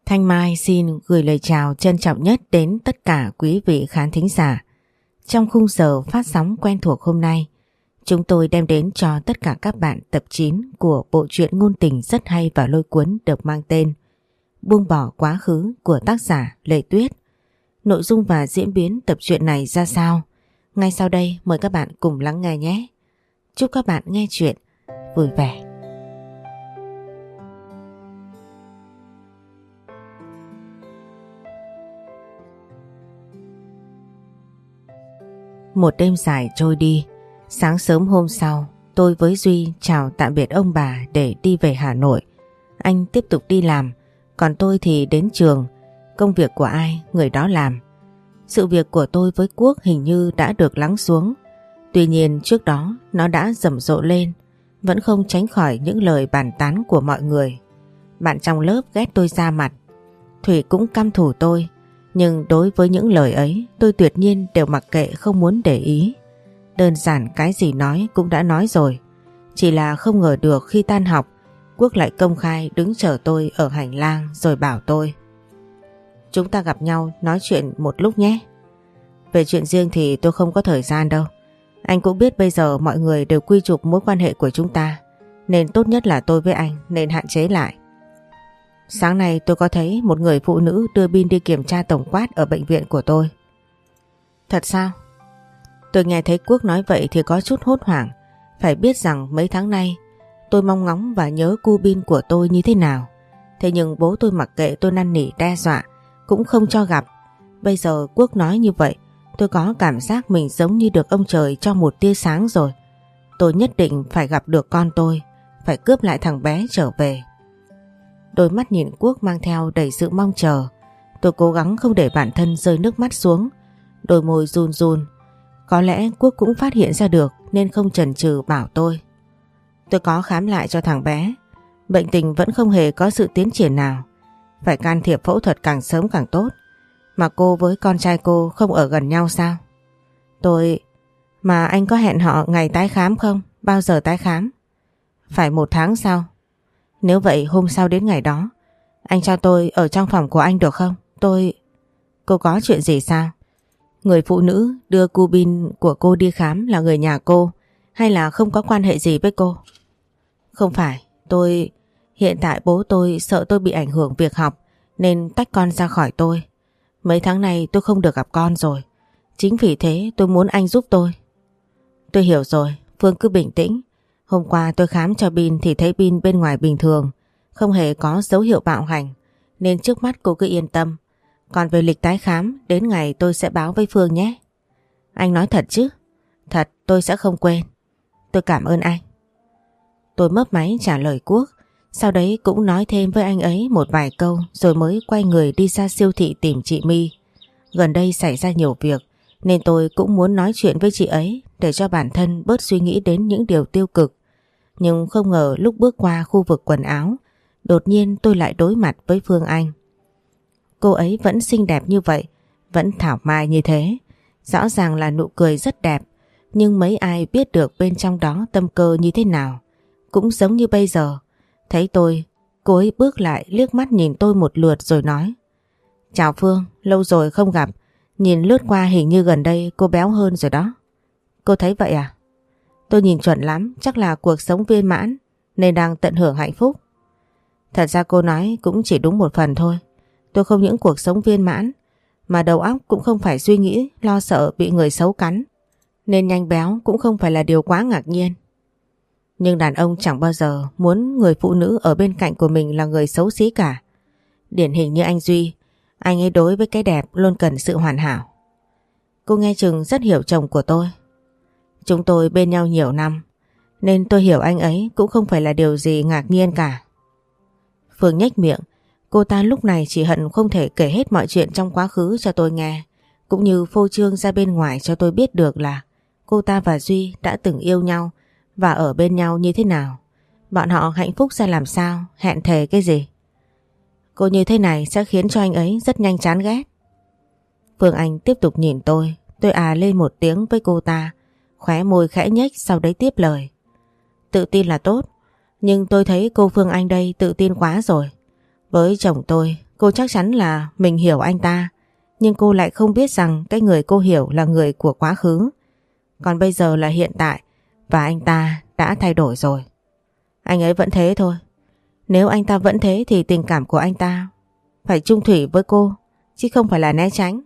Thanh Mai xin gửi lời chào trân trọng nhất đến tất cả quý vị khán thính giả. Trong khung giờ phát sóng quen thuộc hôm nay, chúng tôi đem đến cho tất cả các bạn tập 9 của bộ truyện ngôn tình rất hay và lôi cuốn được mang tên Buông bỏ quá khứ của tác giả Lệ Tuyết. Nội dung và diễn biến tập truyện này ra sao? Ngay sau đây mời các bạn cùng lắng nghe nhé. Chúc các bạn nghe chuyện vui vẻ. Một đêm dài trôi đi, sáng sớm hôm sau, tôi với Duy chào tạm biệt ông bà để đi về Hà Nội. Anh tiếp tục đi làm, còn tôi thì đến trường. Công việc của ai, người đó làm. Sự việc của tôi với Quốc hình như đã được lắng xuống. Tuy nhiên trước đó nó đã rầm rộ lên, vẫn không tránh khỏi những lời bàn tán của mọi người. Bạn trong lớp ghét tôi ra mặt, Thủy cũng căm thù tôi. Nhưng đối với những lời ấy tôi tuyệt nhiên đều mặc kệ, không muốn để ý. Đơn giản cái gì nói cũng đã nói rồi. Chỉ là không ngờ được khi tan học, Quốc lại công khai đứng chờ tôi ở hành lang rồi bảo tôi: chúng ta gặp nhau nói chuyện một lúc nhé. Về chuyện riêng thì tôi không có thời gian đâu. Anh cũng biết bây giờ mọi người đều quy chụp mối quan hệ của chúng ta, nên tốt nhất là tôi với anh nên hạn chế lại. Sáng nay tôi có thấy một người phụ nữ đưa Bin đi kiểm tra tổng quát ở bệnh viện của tôi. Thật sao? Tôi nghe thấy Quốc nói vậy thì có chút hốt hoảng. Phải biết rằng mấy tháng nay tôi mong ngóng và nhớ cu Bin của tôi như thế nào. Thế nhưng bố tôi mặc kệ, tôi năn nỉ đe dọa cũng không cho gặp. Bây giờ Quốc nói như vậy, tôi có cảm giác mình giống như được ông trời cho một tia sáng rồi. Tôi nhất định phải gặp được con tôi, phải cướp lại thằng bé trở về. Đôi mắt nhìn Quốc mang theo đầy sự mong chờ. Tôi cố gắng không để bản thân rơi nước mắt xuống. Đôi môi run run. Có lẽ Quốc cũng phát hiện ra được nên không chần chừ bảo tôi: tôi có khám lại cho thằng bé. Bệnh tình vẫn không hề có sự tiến triển nào. Phải can thiệp phẫu thuật càng sớm càng tốt. Mà cô với con trai cô không ở gần nhau sao? Mà anh có hẹn họ ngày tái khám không? Bao giờ tái khám? Phải 1 tháng sau. Nếu vậy hôm sau đến ngày đó, anh cho tôi ở trong phòng của anh được không? Cô có chuyện gì sao? Người phụ nữ đưa cu Bin của cô đi khám là người nhà cô hay là không có quan hệ gì với cô? Không phải, hiện tại bố tôi sợ tôi bị ảnh hưởng việc học nên tách con ra khỏi tôi. Mấy tháng này tôi không được gặp con rồi. Chính vì thế tôi muốn anh giúp tôi. Tôi hiểu rồi, Phương cứ bình tĩnh. Hôm qua tôi khám cho Bin thì thấy Bin bên ngoài bình thường, không hề có dấu hiệu bạo hành, nên trước mắt cô cứ yên tâm. Còn về lịch tái khám, đến ngày tôi sẽ báo với Phương nhé. Anh nói thật chứ? Thật, tôi sẽ không quên. Tôi cảm ơn anh. Tôi mấp máy trả lời Quốc, sau đấy cũng nói thêm với anh ấy một vài câu rồi mới quay người đi ra siêu thị tìm chị My. Gần đây xảy ra nhiều việc nên tôi cũng muốn nói chuyện với chị ấy để cho bản thân bớt suy nghĩ đến những điều tiêu cực. Nhưng không ngờ lúc bước qua khu vực quần áo, đột nhiên tôi lại đối mặt với Phương Anh. Cô ấy vẫn xinh đẹp như vậy, vẫn thảo mai như thế. Rõ ràng là nụ cười rất đẹp, nhưng mấy ai biết được bên trong đó tâm cơ như thế nào. Cũng giống như bây giờ, thấy tôi, cô ấy bước lại liếc mắt nhìn tôi một lượt rồi nói: chào Phương, lâu rồi không gặp. Nhìn lướt qua hình như gần đây cô béo hơn rồi đó. Cô thấy vậy à? Tôi nhìn chuẩn lắm, chắc là cuộc sống viên mãn nên đang tận hưởng hạnh phúc. Thật ra cô nói cũng chỉ đúng một phần thôi. Tôi không những cuộc sống viên mãn mà đầu óc cũng không phải suy nghĩ lo sợ bị người xấu cắn, nên nhanh béo cũng không phải là điều quá ngạc nhiên. Nhưng đàn ông chẳng bao giờ muốn người phụ nữ ở bên cạnh của mình là người xấu xí cả. Điển hình như anh Duy, anh ấy đối với cái đẹp luôn cần sự hoàn hảo. Cô nghe chừng rất hiểu chồng của tôi. Chúng tôi bên nhau nhiều năm nên tôi hiểu anh ấy cũng không phải là điều gì ngạc nhiên cả. Phương nhếch miệng. Cô ta lúc này chỉ hận không thể kể hết mọi chuyện trong quá khứ cho tôi nghe, cũng như phô trương ra bên ngoài cho tôi biết được là cô ta và Duy đã từng yêu nhau và ở bên nhau như thế nào. Bọn họ hạnh phúc ra làm sao, hẹn thề cái gì. Cô như thế này sẽ khiến cho anh ấy rất nhanh chán ghét. Phương Anh tiếp tục nhìn tôi lên một tiếng với cô ta, khóe môi khẽ nhếch sau đấy tiếp lời. Tự tin là tốt, nhưng tôi thấy cô Phương Anh đây tự tin quá rồi. Với chồng tôi Cô chắc chắn là mình hiểu anh ta, nhưng cô lại không biết rằng cái người cô hiểu là người của quá khứ. Còn bây giờ là hiện tại và anh ta đã thay đổi rồi. Anh ấy vẫn thế thôi. Nếu anh ta vẫn thế thì tình cảm của anh ta phải chung thủy với cô, chứ không phải là né tránh.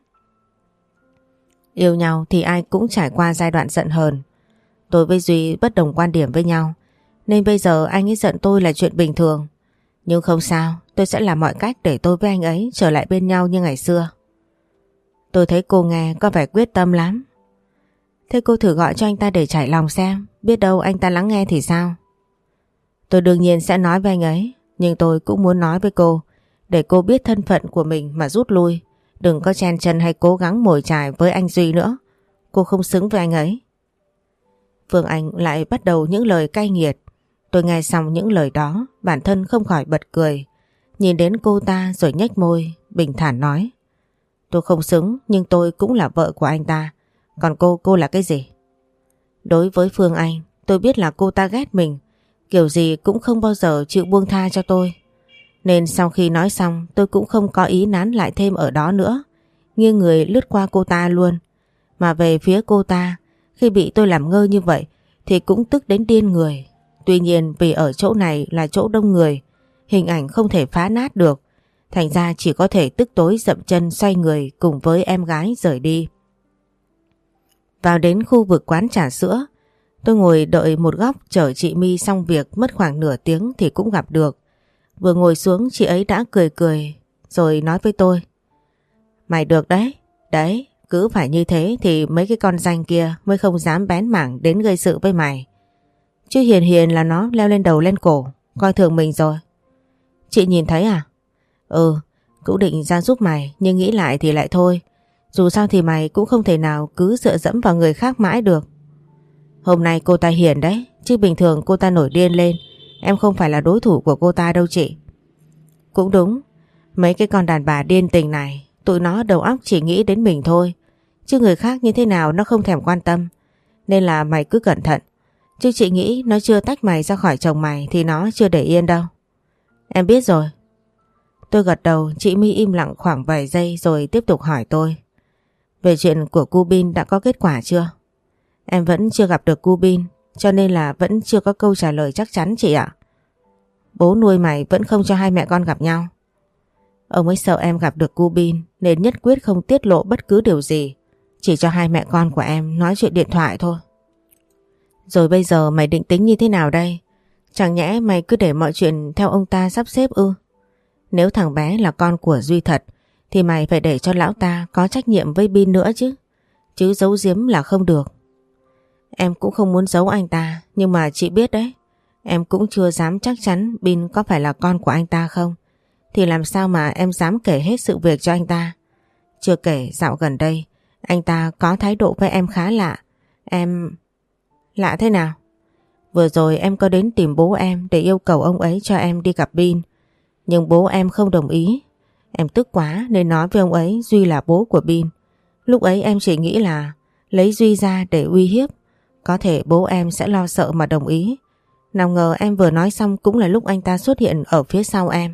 Yêu nhau thì ai cũng trải qua giai đoạn giận hờn. Tôi với Duy bất đồng quan điểm với nhau, nên bây giờ anh ấy giận tôi là chuyện bình thường. Nhưng không sao, tôi sẽ làm mọi cách để tôi với anh ấy trở lại bên nhau như ngày xưa. Tôi thấy cô nghe có vẻ quyết tâm lắm. Thế cô thử gọi cho anh ta để trải lòng xem, biết đâu anh ta lắng nghe thì sao? Tôi đương nhiên sẽ nói với anh ấy, nhưng tôi cũng muốn nói với cô, để cô biết thân phận của mình mà rút lui. Đừng có chen chân hay cố gắng mồi chài với anh Duy nữa. Cô không xứng với anh ấy. Phương Anh lại bắt đầu những lời cay nghiệt. Tôi nghe xong những lời đó, bản thân không khỏi bật cười. Nhìn đến cô ta rồi nhếch môi, bình thản nói. Tôi không xứng, nhưng tôi cũng là vợ của anh ta. Còn cô là cái gì? Đối với Phương Anh, tôi biết là cô ta ghét mình, kiểu gì cũng không bao giờ chịu buông tha cho tôi. Nên sau khi nói xong, tôi cũng không có ý nán lại thêm ở đó nữa, nghiêng người lướt qua cô ta luôn. Mà về phía cô ta, khi bị tôi làm ngơ như vậy thì cũng tức đến điên người. Tuy nhiên vì ở chỗ này là chỗ đông người, hình ảnh không thể phá nát được, thành ra chỉ có thể tức tối dậm chân xoay người cùng với em gái rời đi. Vào đến khu vực quán trà sữa, tôi ngồi đợi một góc chờ chị My xong việc mất khoảng nửa tiếng thì cũng gặp được. Vừa ngồi xuống chị ấy đã cười cười rồi nói với tôi. Mày được đấy, đấy, cứ phải như thế thì mấy cái con danh kia mới không dám bén mảng đến gây sự với mày. Chứ hiền hiền là nó leo lên đầu lên cổ, coi thường mình rồi. Chị nhìn thấy à? Ừ, cũng định ra giúp mày nhưng nghĩ lại thì lại thôi. Dù sao thì mày cũng không thể nào cứ dựa dẫm vào người khác mãi được. Hôm nay cô ta hiền đấy, chứ bình thường cô ta nổi điên lên, em không phải là đối thủ của cô ta đâu chị. Cũng đúng, mấy cái con đàn bà điên tình này, tụi nó đầu óc chỉ nghĩ đến mình thôi, chứ người khác như thế nào nó không thèm quan tâm. Nên là mày cứ cẩn thận, chứ chị nghĩ nó chưa tách mày ra khỏi chồng mày thì nó chưa để yên đâu. Em biết rồi. Tôi gật đầu, chị My im lặng khoảng vài giây rồi tiếp tục hỏi tôi. Về chuyện của cu Bin đã có kết quả chưa? Em vẫn chưa gặp được cu Bin, cho nên là vẫn chưa có câu trả lời chắc chắn chị ạ. Bố nuôi mày vẫn không cho hai mẹ con gặp nhau. Ông ấy sợ em gặp được cu Bin nên nhất quyết không tiết lộ bất cứ điều gì, chỉ cho hai mẹ con của em nói chuyện điện thoại thôi. Rồi bây giờ mày định tính như thế nào đây? Chẳng nhẽ mày cứ để mọi chuyện theo ông ta sắp xếp ư? Nếu thằng bé là con của Duy thật thì mày phải để cho lão ta có trách nhiệm với Bin nữa chứ. Chứ giấu giếm là không được. Em cũng không muốn giấu anh ta, nhưng mà chị biết đấy, em cũng chưa dám chắc chắn Bin có phải là con của anh ta không. Thì làm sao mà em dám kể hết sự việc cho anh ta. Chưa kể dạo gần đây anh ta có thái độ với em khá lạ. Em... Lạ thế nào? Vừa rồi em có đến tìm bố em để yêu cầu ông ấy cho em đi gặp Bin, nhưng bố em không đồng ý. Em tức quá nên nói với ông ấy Duy là bố của Bin. Lúc ấy em chỉ nghĩ là lấy Duy ra để uy hiếp, có thể bố em sẽ lo sợ mà đồng ý. Nào ngờ em vừa nói xong cũng là lúc anh ta xuất hiện ở phía sau em.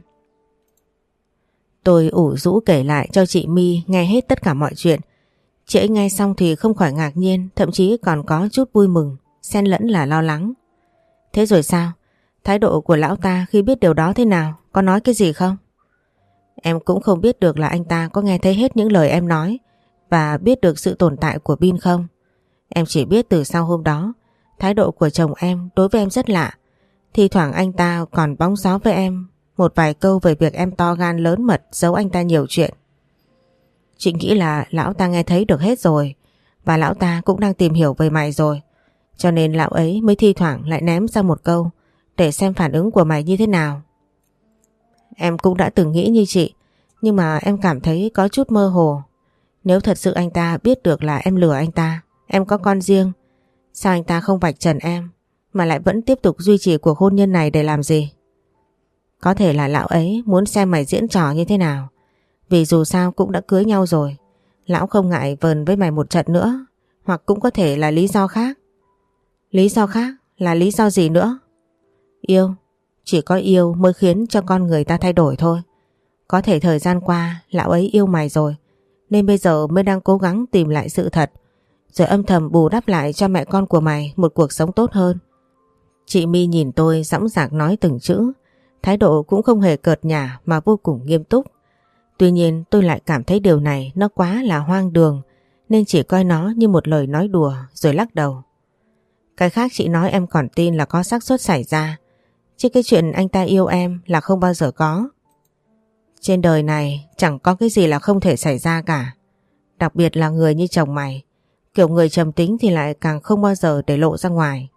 Tôi ủ rũ kể lại cho chị My nghe hết tất cả mọi chuyện. Chị ấy nghe xong thì không khỏi ngạc nhiên, thậm chí còn có chút vui mừng, xen lẫn là lo lắng. Thế rồi sao? Thái độ của lão ta khi biết điều đó thế nào? Có nói cái gì không? Em cũng không biết được là anh ta có nghe thấy hết những lời em nói và biết được sự tồn tại của Bin không. Em chỉ biết từ sau hôm đó, thái độ của chồng em đối với em rất lạ. Thi thoảng anh ta còn bóng gió với em một vài câu về việc em to gan lớn mật giấu anh ta nhiều chuyện. Chị nghĩ là lão ta nghe thấy được hết rồi, và lão ta cũng đang tìm hiểu về mày rồi. Cho nên lão ấy mới thi thoảng lại ném ra một câu để xem phản ứng của mày như thế nào. Em cũng đã từng nghĩ như chị, nhưng mà em cảm thấy có chút mơ hồ. Nếu thật sự anh ta biết được là em lừa anh ta, em có con riêng, sao anh ta không vạch trần em mà lại vẫn tiếp tục duy trì cuộc hôn nhân này để làm gì? Có thể là lão ấy muốn xem mày diễn trò như thế nào, vì dù sao cũng đã cưới nhau rồi. Lão không ngại vờn với mày một trận nữa. Hoặc cũng có thể là lý do khác. Lý do khác là lý do gì nữa? Yêu. Chỉ có yêu mới khiến cho con người ta thay đổi thôi. Có thể thời gian qua lão ấy yêu mày rồi, nên bây giờ mới đang cố gắng tìm lại sự thật, rồi âm thầm bù đắp lại cho mẹ con của mày một cuộc sống tốt hơn. Chị My nhìn tôi dõng dạc nói từng chữ, thái độ cũng không hề cợt nhả mà vô cùng nghiêm túc. Tuy nhiên tôi lại cảm thấy điều này nó quá là hoang đường, nên chỉ coi nó như một lời nói đùa rồi lắc đầu. Cái khác chị nói em còn tin là có xác suất xảy ra, chứ cái chuyện anh ta yêu em là không bao giờ có. Trên đời này chẳng có cái gì là không thể xảy ra cả. Đặc biệt là người như chồng mày, kiểu người trầm tính thì lại càng không bao giờ để lộ ra ngoài.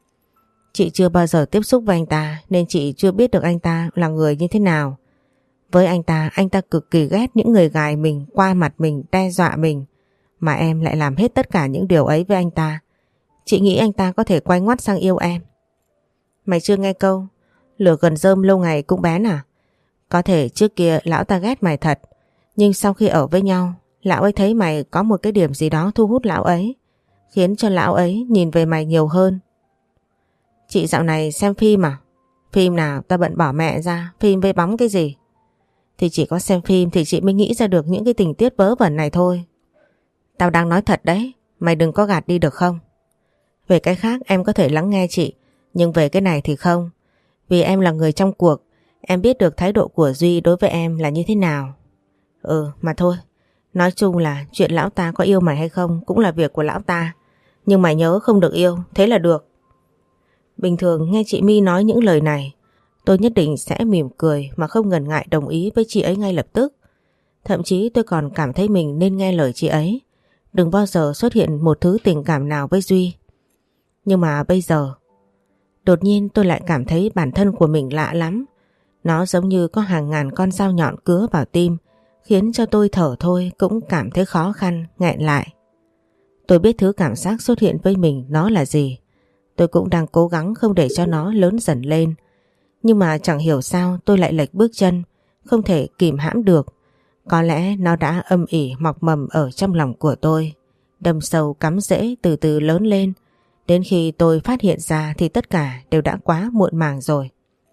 Chị chưa bao giờ tiếp xúc với anh ta nên chị chưa biết được anh ta là người như thế nào. Với anh ta cực kỳ ghét những người gài mình, qua mặt mình, đe dọa mình. Mà em lại làm hết tất cả những điều ấy với anh ta. Chị nghĩ anh ta có thể quay ngoắt sang yêu em. Mày chưa nghe câu lửa gần rơm lâu ngày cũng bén à? Có thể trước kia lão ta ghét mày thật, nhưng sau khi ở với nhau, lão ấy thấy mày có một cái điểm gì đó thu hút lão ấy, khiến cho lão ấy nhìn về mày nhiều hơn. Chị dạo này xem phim à? Phim nào ta bận bỏ mẹ ra, phim với bóng cái gì? Thì chỉ có xem phim thì chị mới nghĩ ra được những cái tình tiết vớ vẩn này thôi. Tao đang nói thật đấy, mày đừng có gạt đi được không? Về cái khác em có thể lắng nghe chị, nhưng về cái này thì không. Vì em là người trong cuộc, em biết được thái độ của Duy đối với em là như thế nào. Mà thôi, nói chung là chuyện lão ta có yêu mày hay không cũng là việc của lão ta. Nhưng mày nhớ không được yêu, thế là được. Bình thường nghe chị My nói những lời này, tôi nhất định sẽ mỉm cười mà không ngần ngại đồng ý với chị ấy ngay lập tức. Thậm chí tôi còn cảm thấy mình nên nghe lời chị ấy, đừng bao giờ xuất hiện một thứ tình cảm nào với Duy. Nhưng mà bây giờ, đột nhiên tôi lại cảm thấy bản thân của mình lạ lắm. Nó giống như có hàng ngàn con dao nhọn cứa vào tim, khiến cho tôi thở thôi cũng cảm thấy khó khăn, nghẹn lại. Tôi biết thứ cảm giác xuất hiện với mình nó là gì. Tôi cũng đang cố gắng không để cho nó lớn dần lên. Nhưng mà chẳng hiểu sao tôi lại lệch bước chân, không thể kìm hãm được. Có lẽ nó đã âm ỉ mọc mầm ở trong lòng của tôi, đâm sâu cắm rễ từ từ lớn lên. Đến khi tôi phát hiện ra thì tất cả đều đã quá muộn màng rồi.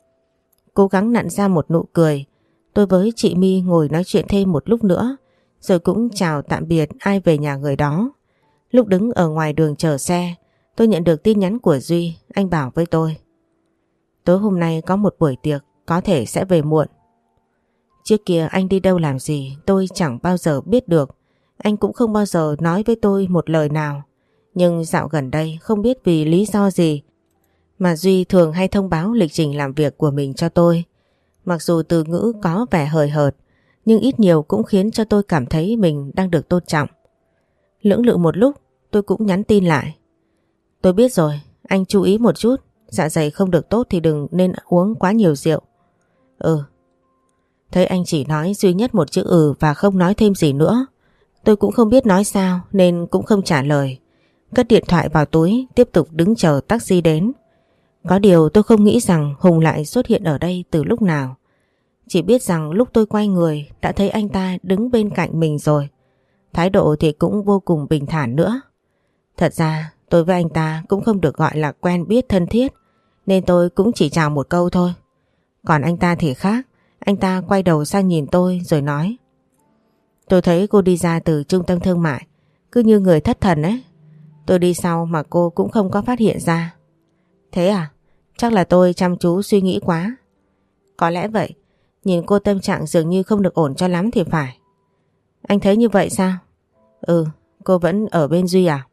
Cố gắng nặn ra một nụ cười, tôi với chị My ngồi nói chuyện thêm một lúc nữa, rồi cũng chào tạm biệt ai về nhà người đó. Lúc đứng ở ngoài đường chờ xe, tôi nhận được tin nhắn của Duy. Anh bảo với tôi: tối hôm nay có một buổi tiệc, có thể sẽ về muộn. Trước kia anh đi đâu làm gì tôi chẳng bao giờ biết được. Anh cũng không bao giờ nói với tôi một lời nào. Nhưng dạo gần đây không biết vì lý do gì mà Duy thường hay thông báo lịch trình làm việc của mình cho tôi. Mặc dù từ ngữ có vẻ hời hợt, nhưng ít nhiều cũng khiến cho tôi cảm thấy mình đang được tôn trọng. Lưỡng lự một lúc, tôi cũng nhắn tin lại: tôi biết rồi, anh chú ý một chút, dạ dày không được tốt thì đừng nên uống quá nhiều rượu. Thấy anh chỉ nói duy nhất một chữ và không nói thêm gì nữa. Tôi cũng không biết nói sao nên cũng không trả lời. Cất điện thoại vào túi, tiếp tục đứng chờ taxi đến. Có điều tôi không nghĩ rằng Hùng lại xuất hiện ở đây từ lúc nào. Chỉ biết rằng lúc tôi quay người đã thấy anh ta đứng bên cạnh mình rồi. Thái độ thì cũng vô cùng bình thản nữa. Thật ra tôi với anh ta cũng không được gọi là quen biết thân thiết, nên tôi cũng chỉ chào một câu thôi. Còn anh ta thì khác. Anh ta quay đầu sang nhìn tôi rồi nói: tôi thấy cô đi ra từ trung tâm thương mại, cứ như người thất thần ấy. Tôi đi sau mà cô cũng không có phát hiện ra. Thế à? Chắc là tôi chăm chú suy nghĩ quá. Có lẽ vậy. Nhìn cô tâm trạng dường như không được ổn cho lắm thì phải. Anh thấy như vậy sao? Cô vẫn ở bên Duy à?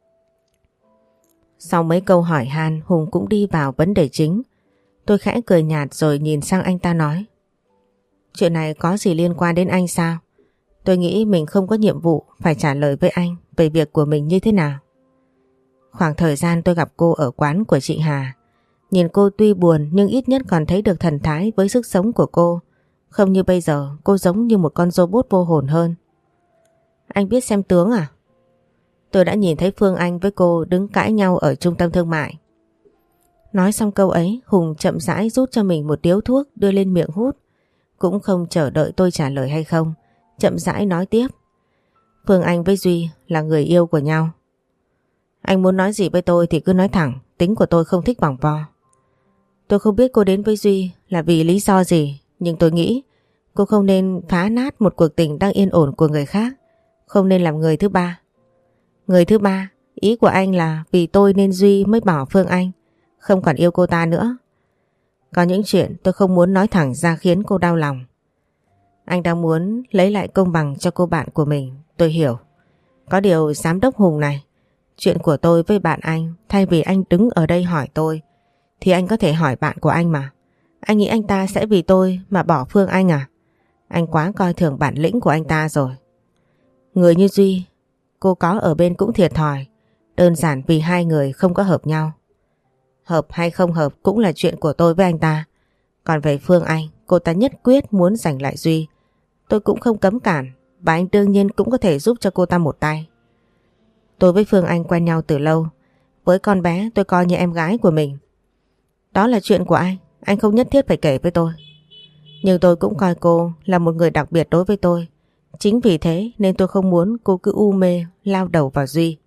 Sau mấy câu hỏi han, Hùng cũng đi vào vấn đề chính. Tôi khẽ cười nhạt rồi nhìn sang anh ta nói: chuyện này có gì liên quan đến anh sao? Tôi nghĩ mình không có nhiệm vụ phải trả lời với anh về việc của mình như thế nào. Khoảng thời gian tôi gặp cô ở quán của chị Hà, nhìn cô tuy buồn nhưng ít nhất còn thấy được thần thái với sức sống của cô. Không như bây giờ, cô giống như một con robot vô hồn hơn. Anh biết xem tướng à? Tôi đã nhìn thấy Phương Anh với cô đứng cãi nhau ở trung tâm thương mại. Nói xong câu ấy, Hùng chậm rãi rút cho mình một điếu thuốc đưa lên miệng hút. Cũng không chờ đợi tôi trả lời hay không, chậm rãi nói tiếp: Phương Anh với Duy là người yêu của nhau. Anh muốn nói gì với tôi thì cứ nói thẳng, tính của tôi không thích vòng vo. Tôi không biết cô đến với Duy là vì lý do gì, nhưng tôi nghĩ cô không nên phá nát một cuộc tình đang yên ổn của người khác. Không nên làm người thứ ba. Người thứ ba, ý của anh là vì tôi nên Duy mới bỏ Phương Anh, không còn yêu cô ta nữa. Có những chuyện tôi không muốn nói thẳng ra khiến cô đau lòng. Anh đang muốn lấy lại công bằng cho cô bạn của mình, tôi hiểu. Có điều giám đốc Hùng này, chuyện của tôi với bạn anh, thay vì anh đứng ở đây hỏi tôi, thì anh có thể hỏi bạn của anh mà. Anh nghĩ anh ta sẽ vì tôi mà bỏ Phương Anh à? Anh quá coi thường bản lĩnh của anh ta rồi. Người như Duy, cô có ở bên cũng thiệt thòi, đơn giản vì hai người không có hợp nhau. Hợp hay không hợp cũng là chuyện của tôi với anh ta. Còn về Phương Anh, cô ta nhất quyết muốn giành lại Duy. Tôi cũng không cấm cản, và anh đương nhiên cũng có thể giúp cho cô ta một tay. Tôi với Phương Anh quen nhau từ lâu. Với con bé tôi coi như em gái của mình. Đó là chuyện của anh không nhất thiết phải kể với tôi. Nhưng tôi cũng coi cô là một người đặc biệt đối với tôi. Chính vì thế nên tôi không muốn cô cứ u mê lao đầu vào Duy.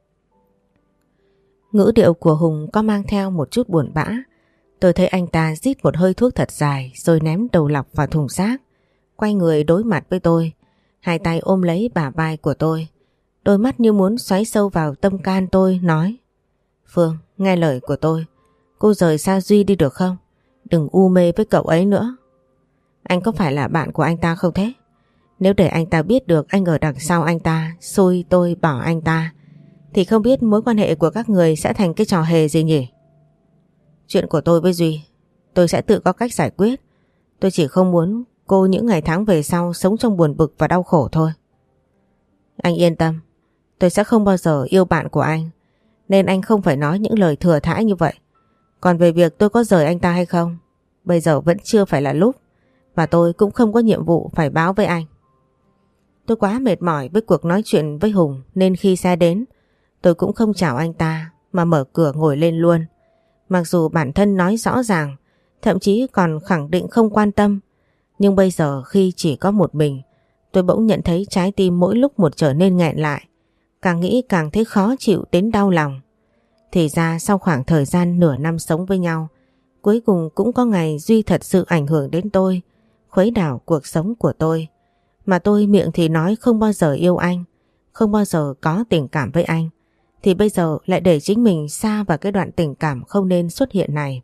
Ngữ điệu của Hùng có mang theo một chút buồn bã. Tôi thấy anh ta rít một hơi thuốc thật dài rồi ném đầu lọc vào thùng rác. Quay người đối mặt với tôi, hai tay ôm lấy bả vai của tôi. Đôi mắt như muốn xoáy sâu vào tâm can tôi, nói: Phương, nghe lời của tôi, cô rời xa Duy đi được không? Đừng u mê với cậu ấy nữa. Anh có phải là bạn của anh ta không thế? Nếu để anh ta biết được anh ở đằng sau anh ta, xui tôi bỏ anh ta, thì không biết mối quan hệ của các người sẽ thành cái trò hề gì nhỉ? Chuyện của tôi với Duy, tôi sẽ tự có cách giải quyết. Tôi chỉ không muốn cô những ngày tháng về sau sống trong buồn bực và đau khổ thôi. Anh yên tâm, tôi sẽ không bao giờ yêu bạn của anh, nên anh không phải nói những lời thừa thãi như vậy. Còn về việc tôi có rời anh ta hay không, bây giờ vẫn chưa phải là lúc, và tôi cũng không có nhiệm vụ phải báo với anh. Tôi quá mệt mỏi với cuộc nói chuyện với Hùng nên khi xe đến, tôi cũng không chào anh ta mà mở cửa ngồi lên luôn. Mặc dù bản thân nói rõ ràng, thậm chí còn khẳng định không quan tâm, nhưng bây giờ khi chỉ có một mình, tôi bỗng nhận thấy trái tim mỗi lúc một trở nên nghẹn lại. Càng nghĩ càng thấy khó chịu đến đau lòng. Thì ra sau khoảng thời gian nửa năm sống với nhau, cuối cùng cũng có ngày Duy thật sự ảnh hưởng đến tôi, khuấy đảo cuộc sống của tôi. Mà tôi miệng thì nói không bao giờ yêu anh, không bao giờ có tình cảm với anh, thì bây giờ lại để chính mình sa vào cái đoạn tình cảm không nên xuất hiện này.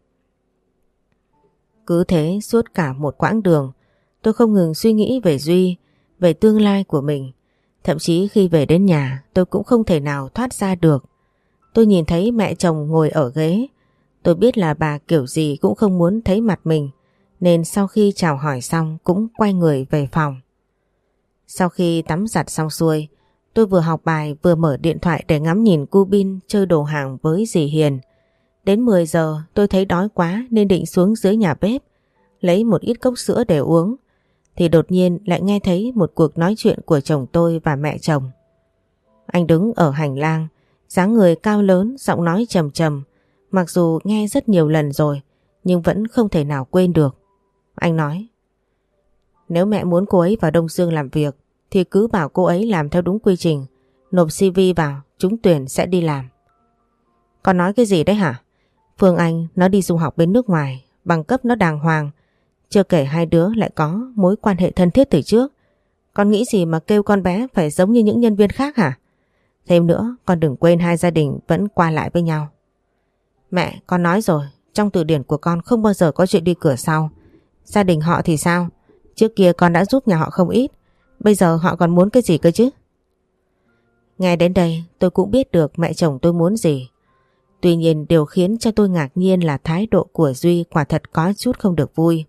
Cứ thế suốt cả một quãng đường, tôi không ngừng suy nghĩ về Duy, về tương lai của mình. Thậm chí khi về đến nhà, tôi cũng không thể nào thoát ra được. Tôi nhìn thấy mẹ chồng ngồi ở ghế. Tôi biết là bà kiểu gì cũng không muốn thấy mặt mình, nên sau khi chào hỏi xong cũng quay người về phòng. Sau khi tắm giặt xong xuôi, tôi vừa học bài vừa mở điện thoại để ngắm nhìn cu bin chơi đồ hàng với dì Hiền. Đến 10 giờ tôi thấy đói quá nên định xuống dưới nhà bếp lấy một ít cốc sữa để uống, thì đột nhiên lại nghe thấy một cuộc nói chuyện của chồng tôi và mẹ chồng. Anh đứng ở hành lang, dáng người cao lớn, giọng nói trầm trầm, mặc dù nghe rất nhiều lần rồi nhưng vẫn không thể nào quên được. Anh nói: Nếu mẹ muốn cô ấy vào Đông Dương làm việc thì cứ bảo cô ấy làm theo đúng quy trình, nộp CV vào, trúng tuyển sẽ đi làm. Con nói cái gì đấy hả? Phương Anh nó đi du học bên nước ngoài, bằng cấp nó đàng hoàng, chưa kể hai đứa lại có mối quan hệ thân thiết từ trước. Con nghĩ gì mà kêu con bé phải giống như những nhân viên khác hả? Thêm nữa, con đừng quên hai gia đình vẫn qua lại với nhau. Mẹ, con nói rồi, trong từ điển của con không bao giờ có chuyện đi cửa sau. Gia đình họ thì sao? Trước kia con đã giúp nhà họ không ít, bây giờ họ còn muốn cái gì cơ chứ? Nghe đến đây tôi cũng biết được mẹ chồng tôi muốn gì. Tuy nhiên điều khiến cho tôi ngạc nhiên là thái độ của Duy quả thật có chút không được vui.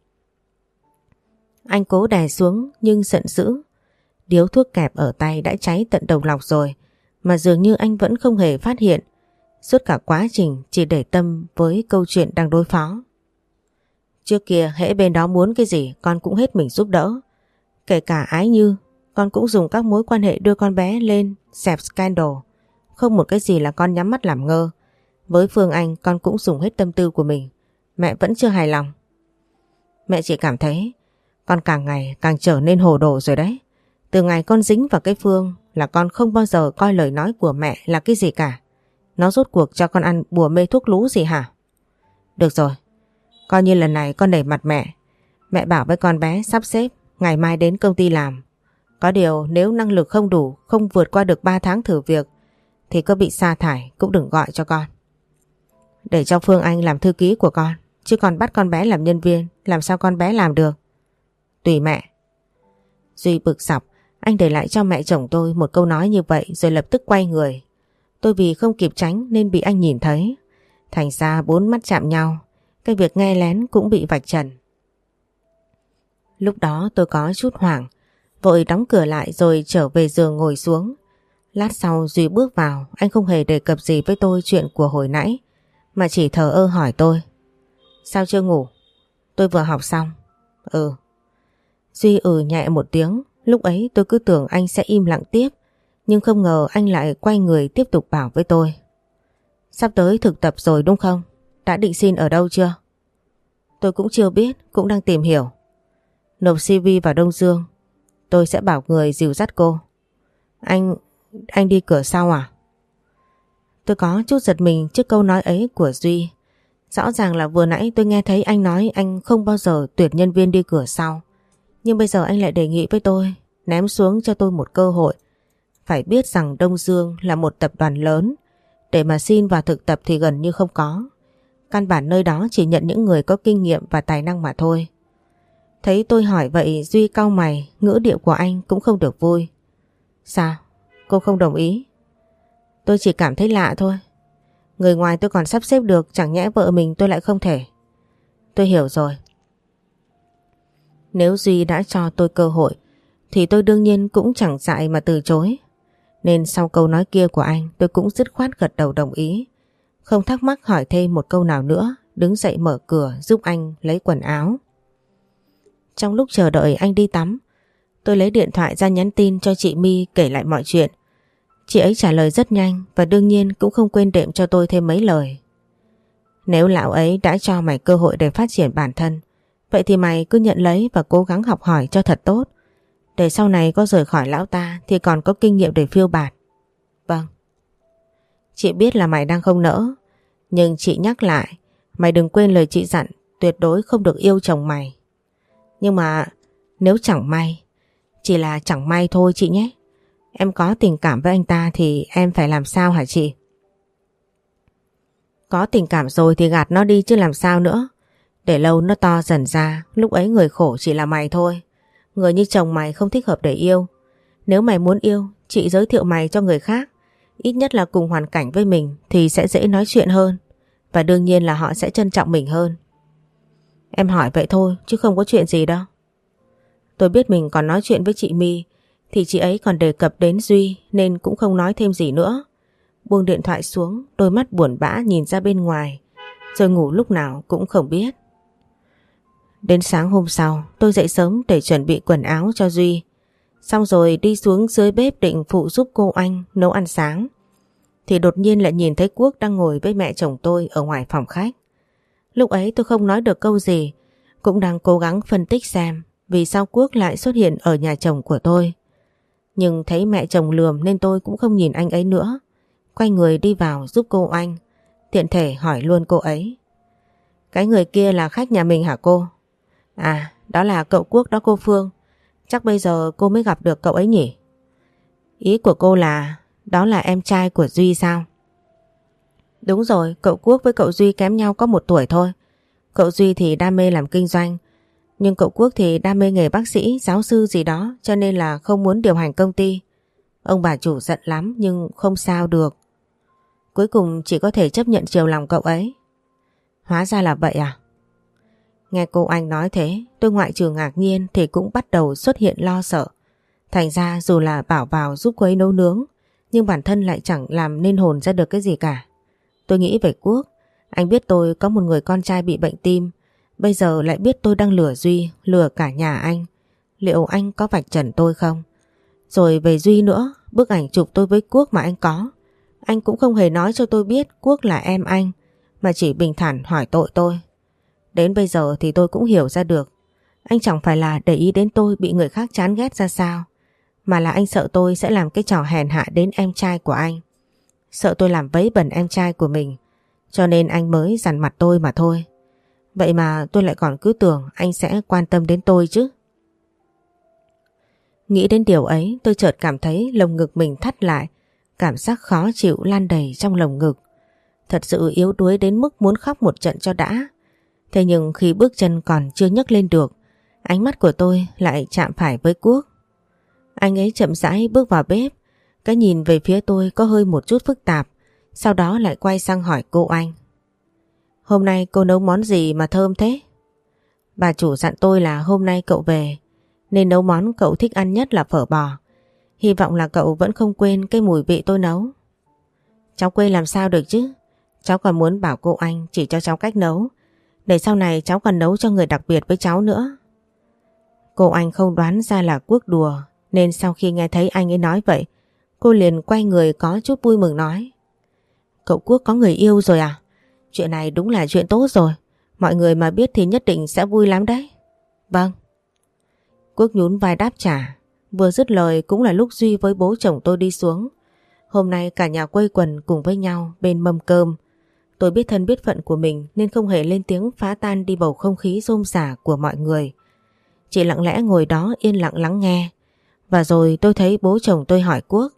Anh cố đè xuống nhưng giận dữ. Điếu thuốc kẹp ở tay đã cháy tận đầu lọc rồi, mà dường như anh vẫn không hề phát hiện. Suốt cả quá trình chỉ để tâm với câu chuyện đang đối phó. Trước kia hễ bên đó muốn cái gì con cũng hết mình giúp đỡ. Kể cả Ái Như, con cũng dùng các mối quan hệ đưa con bé lên dẹp scandal. Không một cái gì là con nhắm mắt làm ngơ. Với Phương Anh con cũng dùng hết tâm tư của mình. Mẹ vẫn chưa hài lòng. Mẹ chỉ cảm thấy con càng ngày càng trở nên hồ đồ rồi đấy. Từ ngày con dính vào cái Phương là con không bao giờ coi lời nói của mẹ là cái gì cả. Nó rốt cuộc cho con ăn bùa mê thuốc lú gì hả? Được rồi, coi như lần này con nể mặt mẹ. Mẹ bảo với con bé sắp xếp ngày mai đến công ty làm. Có điều nếu năng lực không đủ, không vượt qua được 3 tháng thử việc thì có bị sa thải cũng đừng gọi cho con. Để cho Phương Anh làm thư ký của con, chứ còn bắt con bé làm nhân viên, làm sao con bé làm được? Tùy mẹ. Duy bực dọc, anh để lại cho mẹ chồng tôi một câu nói như vậy rồi lập tức quay người. Tôi vì không kịp tránh nên bị anh nhìn thấy. Thành ra 4 mắt chạm nhau, cái việc nghe lén cũng bị vạch trần. Lúc đó tôi có chút hoảng, vội đóng cửa lại rồi trở về giường ngồi xuống. Lát sau Duy bước vào, anh không hề đề cập gì với tôi chuyện của hồi nãy, mà chỉ thờ ơ hỏi tôi. Sao chưa ngủ? Tôi vừa học xong. Ừ. Duy nhẹ một tiếng, lúc ấy tôi cứ tưởng anh sẽ im lặng tiếp, nhưng không ngờ anh lại quay người tiếp tục bảo với tôi. Sắp tới thực tập rồi đúng không? Đã định xin ở đâu chưa? Tôi cũng chưa biết, cũng đang tìm hiểu. Nộp CV vào Đông Dương, tôi sẽ bảo người dìu dắt cô. Anh đi cửa sau à? Tôi có chút giật mình trước câu nói ấy của Duy. Rõ ràng là vừa nãy tôi nghe thấy anh nói anh không bao giờ tuyển nhân viên đi cửa sau. Nhưng bây giờ anh lại đề nghị với tôi, ném xuống cho tôi một cơ hội. Phải biết rằng Đông Dương là một tập đoàn lớn, để mà xin vào thực tập thì gần như không có. Căn bản nơi đó chỉ nhận những người có kinh nghiệm và tài năng mà thôi. Thấy tôi hỏi vậy Duy cau mày, ngữ điệu của anh cũng không được vui. Sao? Cô không đồng ý? Tôi chỉ cảm thấy lạ thôi. Người ngoài tôi còn sắp xếp được, chẳng nhẽ vợ mình tôi lại không thể. Tôi hiểu rồi. Nếu Duy đã cho tôi cơ hội thì tôi đương nhiên cũng chẳng dại mà từ chối. Nên sau câu nói kia của anh tôi cũng dứt khoát gật đầu đồng ý. Không thắc mắc hỏi thêm một câu nào nữa, đứng dậy mở cửa giúp anh lấy quần áo. Trong lúc chờ đợi anh đi tắm, tôi lấy điện thoại ra nhắn tin cho chị My kể lại mọi chuyện. Chị ấy trả lời rất nhanh và đương nhiên cũng không quên đệm cho tôi thêm mấy lời. Nếu lão ấy đã cho mày cơ hội để phát triển bản thân, vậy thì mày cứ nhận lấy và cố gắng học hỏi cho thật tốt. Để sau này có rời khỏi lão ta thì còn có kinh nghiệm để phiêu bạt. Vâng. Chị biết là mày đang không nỡ, nhưng chị nhắc lại, mày đừng quên lời chị dặn, tuyệt đối không được yêu chồng mày. Nhưng mà nếu chẳng may, chỉ là chẳng may thôi chị nhé. Em có tình cảm với anh ta thì em phải làm sao hả chị? Có tình cảm rồi thì gạt nó đi chứ làm sao nữa. Để lâu nó to dần ra, lúc ấy người khổ chỉ là mày thôi. Người như chồng mày không thích hợp để yêu. Nếu mày muốn yêu, chị giới thiệu mày cho người khác. Ít nhất là cùng hoàn cảnh với mình thì sẽ dễ nói chuyện hơn. Và đương nhiên là họ sẽ trân trọng mình hơn. Em hỏi vậy thôi chứ không có chuyện gì đâu. Tôi biết mình còn nói chuyện với chị My thì chị ấy còn đề cập đến Duy nên cũng không nói thêm gì nữa. Buông điện thoại xuống, đôi mắt buồn bã nhìn ra bên ngoài, rồi ngủ lúc nào cũng không biết. Đến sáng hôm sau, tôi dậy sớm để chuẩn bị quần áo cho Duy. Xong rồi đi xuống dưới bếp định phụ giúp cô anh nấu ăn sáng. Thì đột nhiên lại nhìn thấy Quốc đang ngồi với mẹ chồng tôi ở ngoài phòng khách. Lúc ấy tôi không nói được câu gì, cũng đang cố gắng phân tích xem vì sao Quốc lại xuất hiện ở nhà chồng của tôi. Nhưng thấy mẹ chồng lườm nên tôi cũng không nhìn anh ấy nữa. Quay người đi vào giúp cô anh, tiện thể hỏi luôn cô ấy. Cái người kia là khách nhà mình hả cô? À, đó là cậu Quốc đó cô Phương. Chắc bây giờ cô mới gặp được cậu ấy nhỉ? Ý của cô là đó là em trai của Duy sao? Đúng rồi, cậu Quốc với cậu Duy kém nhau có 1 tuổi thôi. Cậu Duy thì đam mê làm kinh doanh, nhưng cậu Quốc thì đam mê nghề bác sĩ, giáo sư gì đó cho nên là không muốn điều hành công ty. Ông bà chủ giận lắm nhưng không sao được. Cuối cùng chỉ có thể chấp nhận chiều lòng cậu ấy. Hóa ra là vậy à? Nghe cô anh nói thế, tôi ngoại trừ ngạc nhiên thì cũng bắt đầu xuất hiện lo sợ. Thành ra dù là bảo vào giúp cô ấy nấu nướng, nhưng bản thân lại chẳng làm nên hồn ra được cái gì cả. Tôi nghĩ về Quốc, anh biết tôi có một người con trai bị bệnh tim, bây giờ lại biết tôi đang lừa Duy, lừa cả nhà anh. Liệu anh có vạch trần tôi không? Rồi về Duy nữa, bức ảnh chụp tôi với Quốc mà anh có, anh cũng không hề nói cho tôi biết Quốc là em anh, mà chỉ bình thản hỏi tội tôi. Đến bây giờ thì tôi cũng hiểu ra được, anh chẳng phải là để ý đến tôi bị người khác chán ghét ra sao, mà là anh sợ tôi sẽ làm cái trò hèn hạ đến em trai của anh. Sợ tôi làm vấy bẩn em trai của mình, cho nên anh mới dằn mặt tôi mà thôi. Vậy mà tôi lại còn cứ tưởng anh sẽ quan tâm đến tôi chứ. Nghĩ đến điều ấy tôi chợt cảm thấy lồng ngực mình thắt lại, cảm giác khó chịu lan đầy trong lồng ngực. Thật sự yếu đuối đến mức muốn khóc một trận cho đã. Thế nhưng khi bước chân còn chưa nhấc lên được, ánh mắt của tôi lại chạm phải với Quốc. Anh ấy chậm rãi bước vào bếp, cái nhìn về phía tôi có hơi một chút phức tạp, sau đó lại quay sang hỏi cô anh. Hôm nay cô nấu món gì mà thơm thế? Bà chủ dặn tôi là hôm nay cậu về nên nấu món cậu thích ăn nhất là phở bò. Hy vọng là cậu vẫn không quên cái mùi vị tôi nấu. Cháu quên làm sao được chứ. Cháu còn muốn bảo cô anh chỉ cho cháu cách nấu, để sau này cháu còn nấu cho người đặc biệt với cháu nữa. Cô anh không đoán ra là Quốc đùa, nên sau khi nghe thấy anh ấy nói vậy, cô liền quay người có chút vui mừng nói. Cậu Quốc có người yêu rồi à? Chuyện này đúng là chuyện tốt rồi. Mọi người mà biết thì nhất định sẽ vui lắm đấy. Vâng. Quốc nhún vai đáp trả. Vừa dứt lời cũng là lúc Duy với bố chồng tôi đi xuống. Hôm nay cả nhà quây quần cùng với nhau bên mâm cơm. Tôi biết thân biết phận của mình nên không hề lên tiếng phá tan đi bầu không khí rôm rả của mọi người. Chỉ lặng lẽ ngồi đó yên lặng lắng nghe. Và rồi tôi thấy bố chồng tôi hỏi Quốc.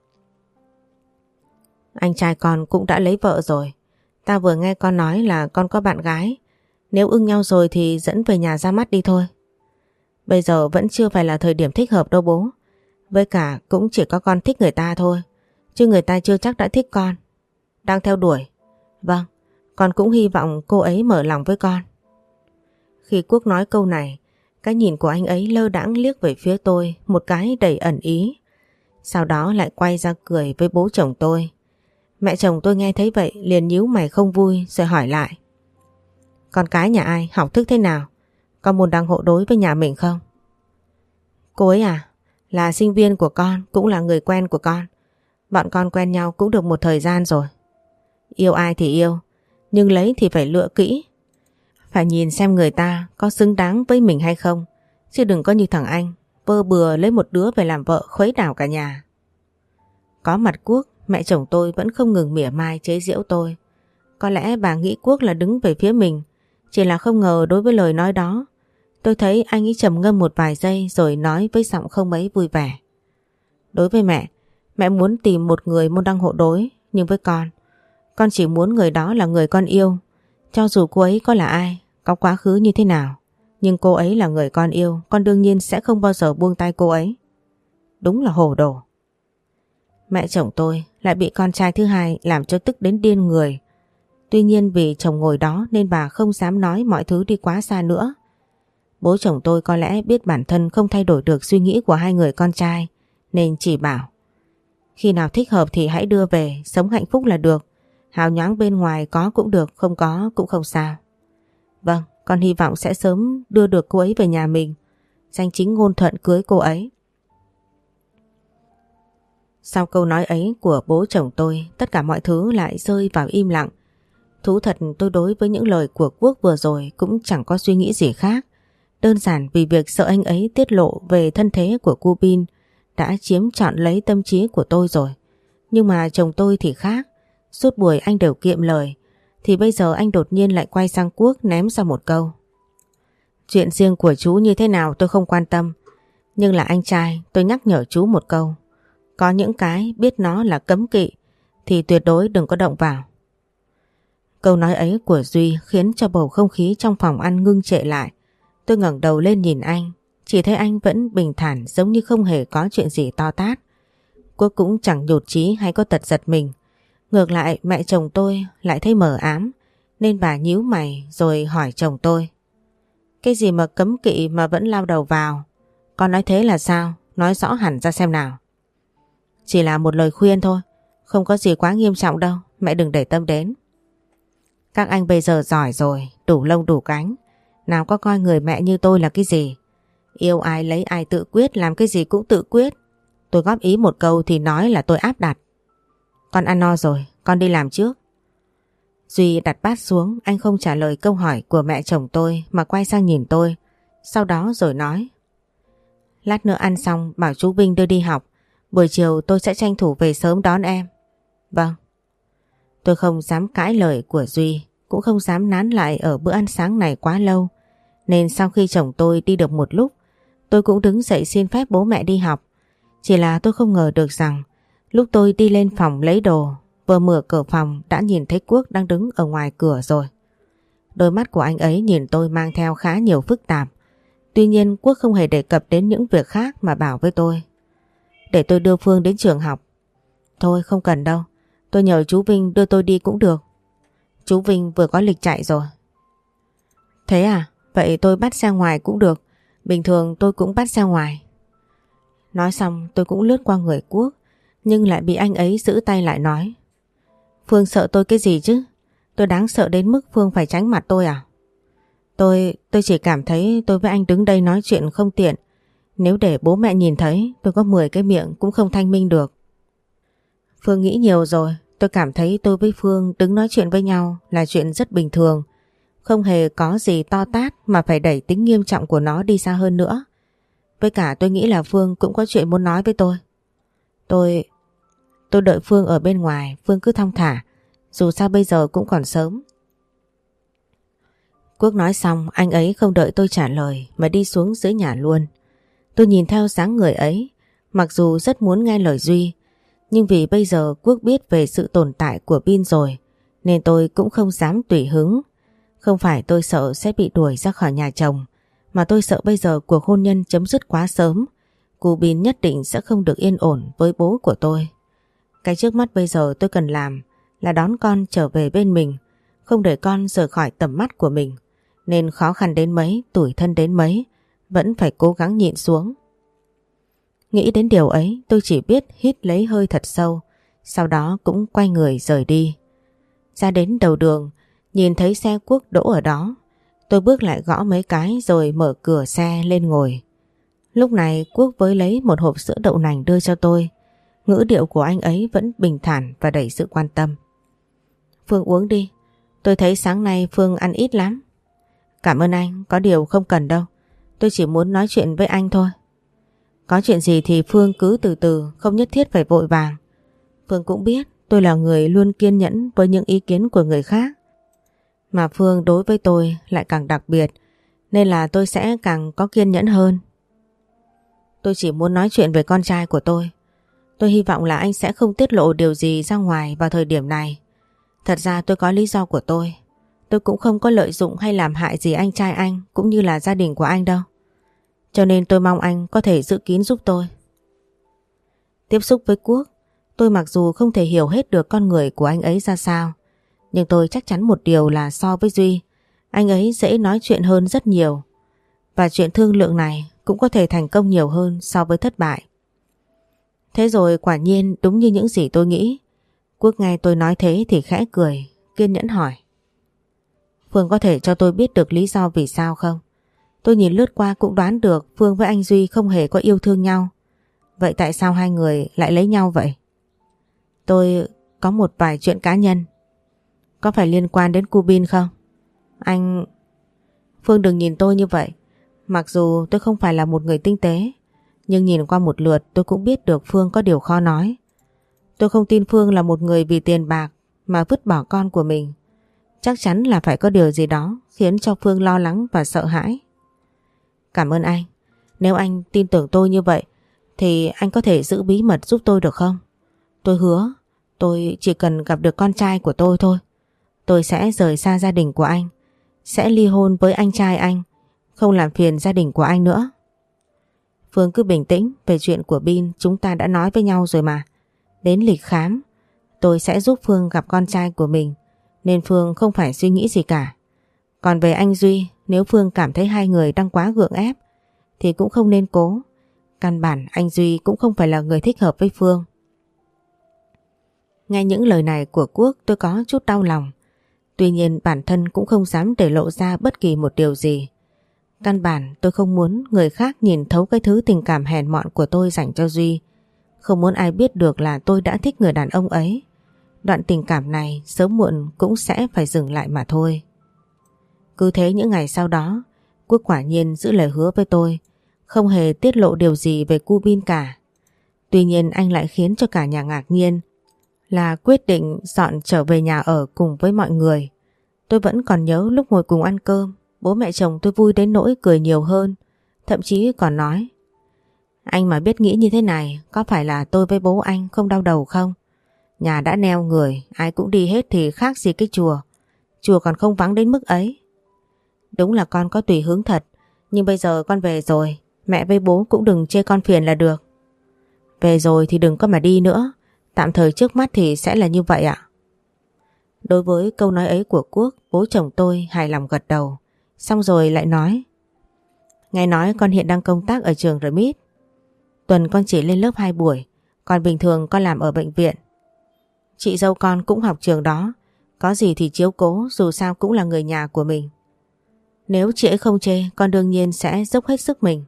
Anh trai con cũng đã lấy vợ rồi. Ta vừa nghe con nói là con có bạn gái. Nếu ưng nhau rồi thì dẫn về nhà ra mắt đi thôi. Bây giờ vẫn chưa phải là thời điểm thích hợp đâu bố. Với cả cũng chỉ có con thích người ta thôi, chứ người ta chưa chắc đã thích con. Đang theo đuổi. Vâng, con cũng hy vọng cô ấy mở lòng với con. Khi Quốc nói câu này, cái nhìn của anh ấy lơ đãng liếc về phía tôi một cái đầy ẩn ý. Sau đó lại quay ra cười với bố chồng tôi. Mẹ chồng tôi nghe thấy vậy liền nhíu mày không vui rồi hỏi lại. Con cái nhà ai, học thức thế nào? Con muốn đăng hộ đối với nhà mình không? Cô ấy à? Là sinh viên của con, cũng là người quen của con. Bọn con quen nhau cũng được một thời gian rồi. Yêu ai thì yêu, nhưng lấy thì phải lựa kỹ. Phải nhìn xem người ta có xứng đáng với mình hay không, chứ đừng có như thằng anh vơ bừa lấy một đứa về làm vợ khuấy đảo cả nhà. Có mặt Quốc, mẹ chồng tôi vẫn không ngừng mỉa mai chế giễu tôi. Có lẽ bà nghĩ Quốc là đứng về phía mình, chỉ là không ngờ đối với lời nói đó, tôi thấy anh ấy trầm ngâm một vài giây rồi nói với giọng không mấy vui vẻ. Đối với mẹ muốn tìm một người môn đăng hộ đối, nhưng với con chỉ muốn người đó là người con yêu. Cho dù cô ấy có là ai, có quá khứ như thế nào, nhưng cô ấy là người con yêu, con đương nhiên sẽ không bao giờ buông tay cô ấy. Đúng là hồ đồ. Mẹ chồng tôi lại bị con trai thứ hai làm cho tức đến điên người. Tuy nhiên vì chồng ngồi đó nên bà không dám nói mọi thứ đi quá xa nữa. Bố chồng tôi có lẽ biết bản thân không thay đổi được suy nghĩ của hai người con trai, nên chỉ bảo khi nào thích hợp thì hãy đưa về, sống hạnh phúc là được. Hào nhoáng bên ngoài có cũng được, không có cũng không sao. Vâng, con hy vọng sẽ sớm đưa được cô ấy về nhà mình, danh chính ngôn thuận cưới cô ấy. Sau câu nói ấy của bố chồng tôi, tất cả mọi thứ lại rơi vào im lặng. Thú thật tôi đối với những lời của Quốc vừa rồi cũng chẳng có suy nghĩ gì khác. Đơn giản vì việc sợ anh ấy tiết lộ về thân thế của cô Bin đã chiếm trọn lấy tâm trí của tôi rồi. Nhưng mà chồng tôi thì khác. Suốt buổi anh đều kiệm lời, thì bây giờ anh đột nhiên lại quay sang Quốc ném ra một câu. Chuyện riêng của chú như thế nào tôi không quan tâm, nhưng là anh trai tôi nhắc nhở chú một câu. Có những cái biết nó là cấm kỵ thì tuyệt đối đừng có động vào. Câu nói ấy của Duy khiến cho bầu không khí trong phòng ăn ngưng trệ lại. Tôi ngẩng đầu lên nhìn anh, chỉ thấy anh vẫn bình thản giống như không hề có chuyện gì to tát. Quốc cũng chẳng nhụt chí hay có tật giật mình. Ngược lại mẹ chồng tôi lại thấy mờ ám, nên bà nhíu mày rồi hỏi chồng tôi. Cái gì mà cấm kỵ mà vẫn lao đầu vào? Con nói thế là sao? Nói rõ hẳn ra xem nào. Chỉ là một lời khuyên thôi, không có gì quá nghiêm trọng đâu, mẹ đừng để tâm đến. Các anh bây giờ giỏi rồi, đủ lông đủ cánh, nào có coi người mẹ như tôi là cái gì. Yêu ai lấy ai tự quyết, làm cái gì cũng tự quyết. Tôi góp ý một câu thì nói là tôi áp đặt. Con ăn no rồi, con đi làm trước. Duy đặt bát xuống, anh không trả lời câu hỏi của mẹ chồng tôi mà quay sang nhìn tôi. Sau đó rồi nói. Lát nữa ăn xong bảo chú Vinh đưa đi học, buổi chiều tôi sẽ tranh thủ về sớm đón em. Vâng. Tôi không dám cãi lời của Duy, cũng không dám nán lại ở bữa ăn sáng này quá lâu. Nên sau khi chồng tôi đi được một lúc, tôi cũng đứng dậy xin phép bố mẹ đi học. Chỉ là tôi không ngờ được rằng lúc tôi đi lên phòng lấy đồ, vừa mở cửa phòng đã nhìn thấy Quốc đang đứng ở ngoài cửa rồi. Đôi mắt của anh ấy nhìn tôi mang theo khá nhiều phức tạp. Tuy nhiên Quốc không hề đề cập đến những việc khác mà bảo với tôi: để tôi đưa Phương đến trường học. Thôi không cần đâu, tôi nhờ chú Vinh đưa tôi đi cũng được. Chú Vinh vừa có lịch chạy rồi. Thế à, vậy tôi bắt xe ngoài cũng được. Bình thường tôi cũng bắt xe ngoài. Nói xong tôi cũng lướt qua người Quốc, nhưng lại bị anh ấy giữ tay lại nói: Phương sợ tôi cái gì chứ? Tôi đáng sợ đến mức Phương phải tránh mặt tôi à? Tôi chỉ cảm thấy tôi với anh đứng đây nói chuyện không tiện. Nếu để bố mẹ nhìn thấy, tôi có 10 cái miệng cũng không thanh minh được. Phương nghĩ nhiều rồi. Tôi cảm thấy tôi với Phương đứng nói chuyện với nhau là chuyện rất bình thường. Không hề có gì to tát mà phải đẩy tính nghiêm trọng của nó đi xa hơn nữa. Với cả tôi nghĩ là Phương cũng có chuyện muốn nói với tôi. Tôi đợi Phương ở bên ngoài, Phương cứ thong thả. Dù sao bây giờ cũng còn sớm. Quốc nói xong anh ấy không đợi tôi trả lời mà đi xuống dưới nhà luôn. Tôi nhìn theo dáng người ấy, mặc dù rất muốn nghe lời Duy, nhưng vì bây giờ Quốc biết về sự tồn tại của Bin rồi, nên tôi cũng không dám tùy hứng. Không phải tôi sợ sẽ bị đuổi ra khỏi nhà chồng, mà tôi sợ bây giờ cuộc hôn nhân chấm dứt quá sớm, cô Bin nhất định sẽ không được yên ổn với bố của tôi. Cái trước mắt bây giờ tôi cần làm là đón con trở về bên mình, không để con rời khỏi tầm mắt của mình. Nên khó khăn đến mấy, tủi thân đến mấy, vẫn phải cố gắng nhịn xuống. Nghĩ đến điều ấy, tôi chỉ biết hít lấy hơi thật sâu, sau đó cũng quay người rời đi. Ra đến đầu đường, nhìn thấy xe Quốc đỗ ở đó, tôi bước lại gõ mấy cái rồi mở cửa xe lên ngồi. Lúc này Quốc với lấy một hộp sữa đậu nành đưa cho tôi. Ngữ điệu của anh ấy vẫn bình thản và đầy sự quan tâm. Phương uống đi, tôi thấy sáng nay Phương ăn ít lắm. Cảm ơn anh, có điều không cần đâu. Tôi chỉ muốn nói chuyện với anh thôi. Có chuyện gì thì Phương cứ từ từ, không nhất thiết phải vội vàng. Phương cũng biết tôi là người luôn kiên nhẫn với những ý kiến của người khác. Mà Phương đối với tôi lại càng đặc biệt, nên là tôi sẽ càng có kiên nhẫn hơn. Tôi chỉ muốn nói chuyện về con trai của tôi. Tôi hy vọng là anh sẽ không tiết lộ điều gì ra ngoài vào thời điểm này. Thật ra tôi có lý do của tôi. Tôi cũng không có lợi dụng hay làm hại gì anh trai anh cũng như là gia đình của anh đâu. Cho nên tôi mong anh có thể giữ kín giúp tôi. Tiếp xúc với Quốc, tôi mặc dù không thể hiểu hết được con người của anh ấy ra sao, nhưng tôi chắc chắn một điều là so với Duy, anh ấy dễ nói chuyện hơn rất nhiều. Và chuyện thương lượng này cũng có thể thành công nhiều hơn so với thất bại. Thế rồi quả nhiên đúng như những gì tôi nghĩ. Quốc nghe tôi nói thế thì khẽ cười, kiên nhẫn hỏi: Phương có thể cho tôi biết được lý do vì sao không? Tôi nhìn lướt qua cũng đoán được Phương với anh Duy không hề có yêu thương nhau. Vậy tại sao hai người lại lấy nhau vậy? Tôi có một vài chuyện cá nhân. Có phải liên quan đến cô Bin không? Anh... Phương đừng nhìn tôi như vậy. Mặc dù tôi không phải là một người tinh tế, nhưng nhìn qua một lượt tôi cũng biết được Phương có điều khó nói. Tôi không tin Phương là một người vì tiền bạc mà vứt bỏ con của mình. Chắc chắn là phải có điều gì đó khiến cho Phương lo lắng và sợ hãi. Cảm ơn anh. Nếu anh tin tưởng tôi như vậy thì anh có thể giữ bí mật giúp tôi được không? Tôi hứa tôi chỉ cần gặp được con trai của tôi thôi. Tôi sẽ rời xa gia đình của anh, sẽ ly hôn với anh trai anh, không làm phiền gia đình của anh nữa. Phương cứ bình tĩnh, về chuyện của Bin chúng ta đã nói với nhau rồi mà. Đến lịch khám, tôi sẽ giúp Phương gặp con trai của mình, nên Phương không phải suy nghĩ gì cả. Còn về anh Duy, nếu Phương cảm thấy hai người đang quá gượng ép thì cũng không nên cố. Căn bản anh Duy cũng không phải là người thích hợp với Phương. Nghe những lời này của Quốc tôi có chút đau lòng. Tuy nhiên bản thân cũng không dám để lộ ra bất kỳ một điều gì. Căn bản tôi không muốn người khác nhìn thấu cái thứ tình cảm hèn mọn của tôi dành cho Duy. Không muốn ai biết được là tôi đã thích người đàn ông ấy. Đoạn tình cảm này sớm muộn cũng sẽ phải dừng lại mà thôi. Cứ thế những ngày sau đó, Quốc quả nhiên giữ lời hứa với tôi, không hề tiết lộ điều gì về cô Bin cả. Tuy nhiên anh lại khiến cho cả nhà ngạc nhiên là quyết định dọn trở về nhà ở cùng với mọi người. Tôi vẫn còn nhớ lúc ngồi cùng ăn cơm, bố mẹ chồng tôi vui đến nỗi cười nhiều hơn, thậm chí còn nói: Anh mà biết nghĩ như thế này, có phải là tôi với bố anh không đau đầu không? Nhà đã neo người, ai cũng đi hết thì khác gì cái chùa. Chùa còn không vắng đến mức ấy. Đúng là con có tùy hướng thật, nhưng bây giờ con về rồi, mẹ với bố cũng đừng chê con phiền là được. Về rồi thì đừng có mà đi nữa, tạm thời trước mắt thì sẽ là như vậy ạ. Đối với câu nói ấy của Quốc, bố chồng tôi hài lòng gật đầu, xong rồi lại nói. Nghe nói con hiện đang công tác ở trường RMIT. Tuần con chỉ lên lớp 2 buổi, còn bình thường con làm ở bệnh viện. Chị dâu con cũng học trường đó, có gì thì chiếu cố, dù sao cũng là người nhà của mình. Nếu chị ấy không chê, con đương nhiên sẽ dốc hết sức mình.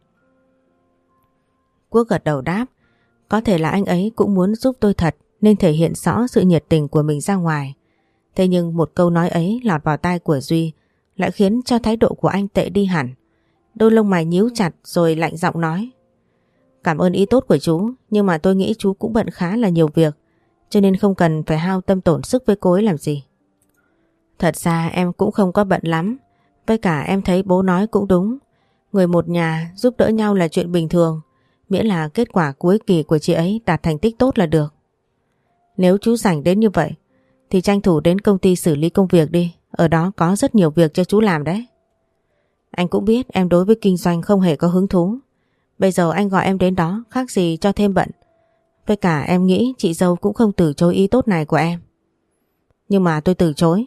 Quốc gật đầu đáp, có thể là anh ấy cũng muốn giúp tôi thật nên thể hiện rõ sự nhiệt tình của mình ra ngoài. Thế nhưng một câu nói ấy lọt vào tai của Duy lại khiến cho thái độ của anh tệ đi hẳn. Đôi lông mày nhíu chặt rồi lạnh giọng nói. Cảm ơn ý tốt của chú, nhưng mà tôi nghĩ chú cũng bận khá là nhiều việc, cho nên không cần phải hao tâm tổn sức với cô ấy làm gì. Thật ra em cũng không có bận lắm, với cả em thấy bố nói cũng đúng. Người một nhà giúp đỡ nhau là chuyện bình thường, miễn là kết quả cuối kỳ của chị ấy đạt thành tích tốt là được. Nếu chú rảnh đến như vậy thì tranh thủ đến công ty xử lý công việc đi, ở đó có rất nhiều việc cho chú làm đấy. Anh cũng biết em đối với kinh doanh không hề có hứng thú. Bây giờ anh gọi em đến đó khác gì cho thêm bận. Với cả em nghĩ chị dâu cũng không từ chối ý tốt này của em. Nhưng mà tôi từ chối.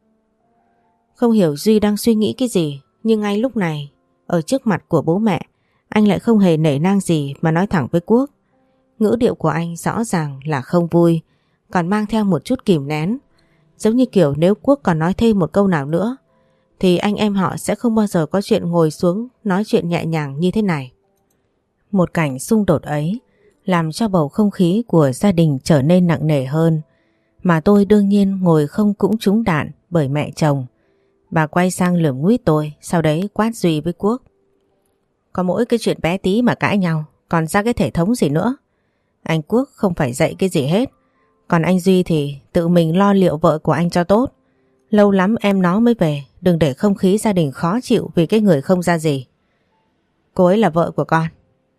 Không hiểu Duy đang suy nghĩ cái gì, nhưng ngay lúc này, ở trước mặt của bố mẹ, anh lại không hề nể nang gì mà nói thẳng với Quốc. Ngữ điệu của anh rõ ràng là không vui, còn mang theo một chút kìm nén. Giống như kiểu nếu Quốc còn nói thêm một câu nào nữa, thì anh em họ sẽ không bao giờ có chuyện ngồi xuống nói chuyện nhẹ nhàng như thế này. Một cảnh xung đột ấy làm cho bầu không khí của gia đình trở nên nặng nề hơn. Mà tôi đương nhiên ngồi không cũng trúng đạn bởi mẹ chồng. Bà quay sang lườm nguýt tôi, sau đấy quát Duy với Quốc. Có mỗi cái chuyện bé tí mà cãi nhau, còn ra cái thể thống gì nữa. Anh Quốc không phải dạy cái gì hết, còn anh Duy thì tự mình lo liệu vợ của anh cho tốt. Lâu lắm em nó mới về, đừng để không khí gia đình khó chịu vì cái người không ra gì. Cô ấy là vợ của con.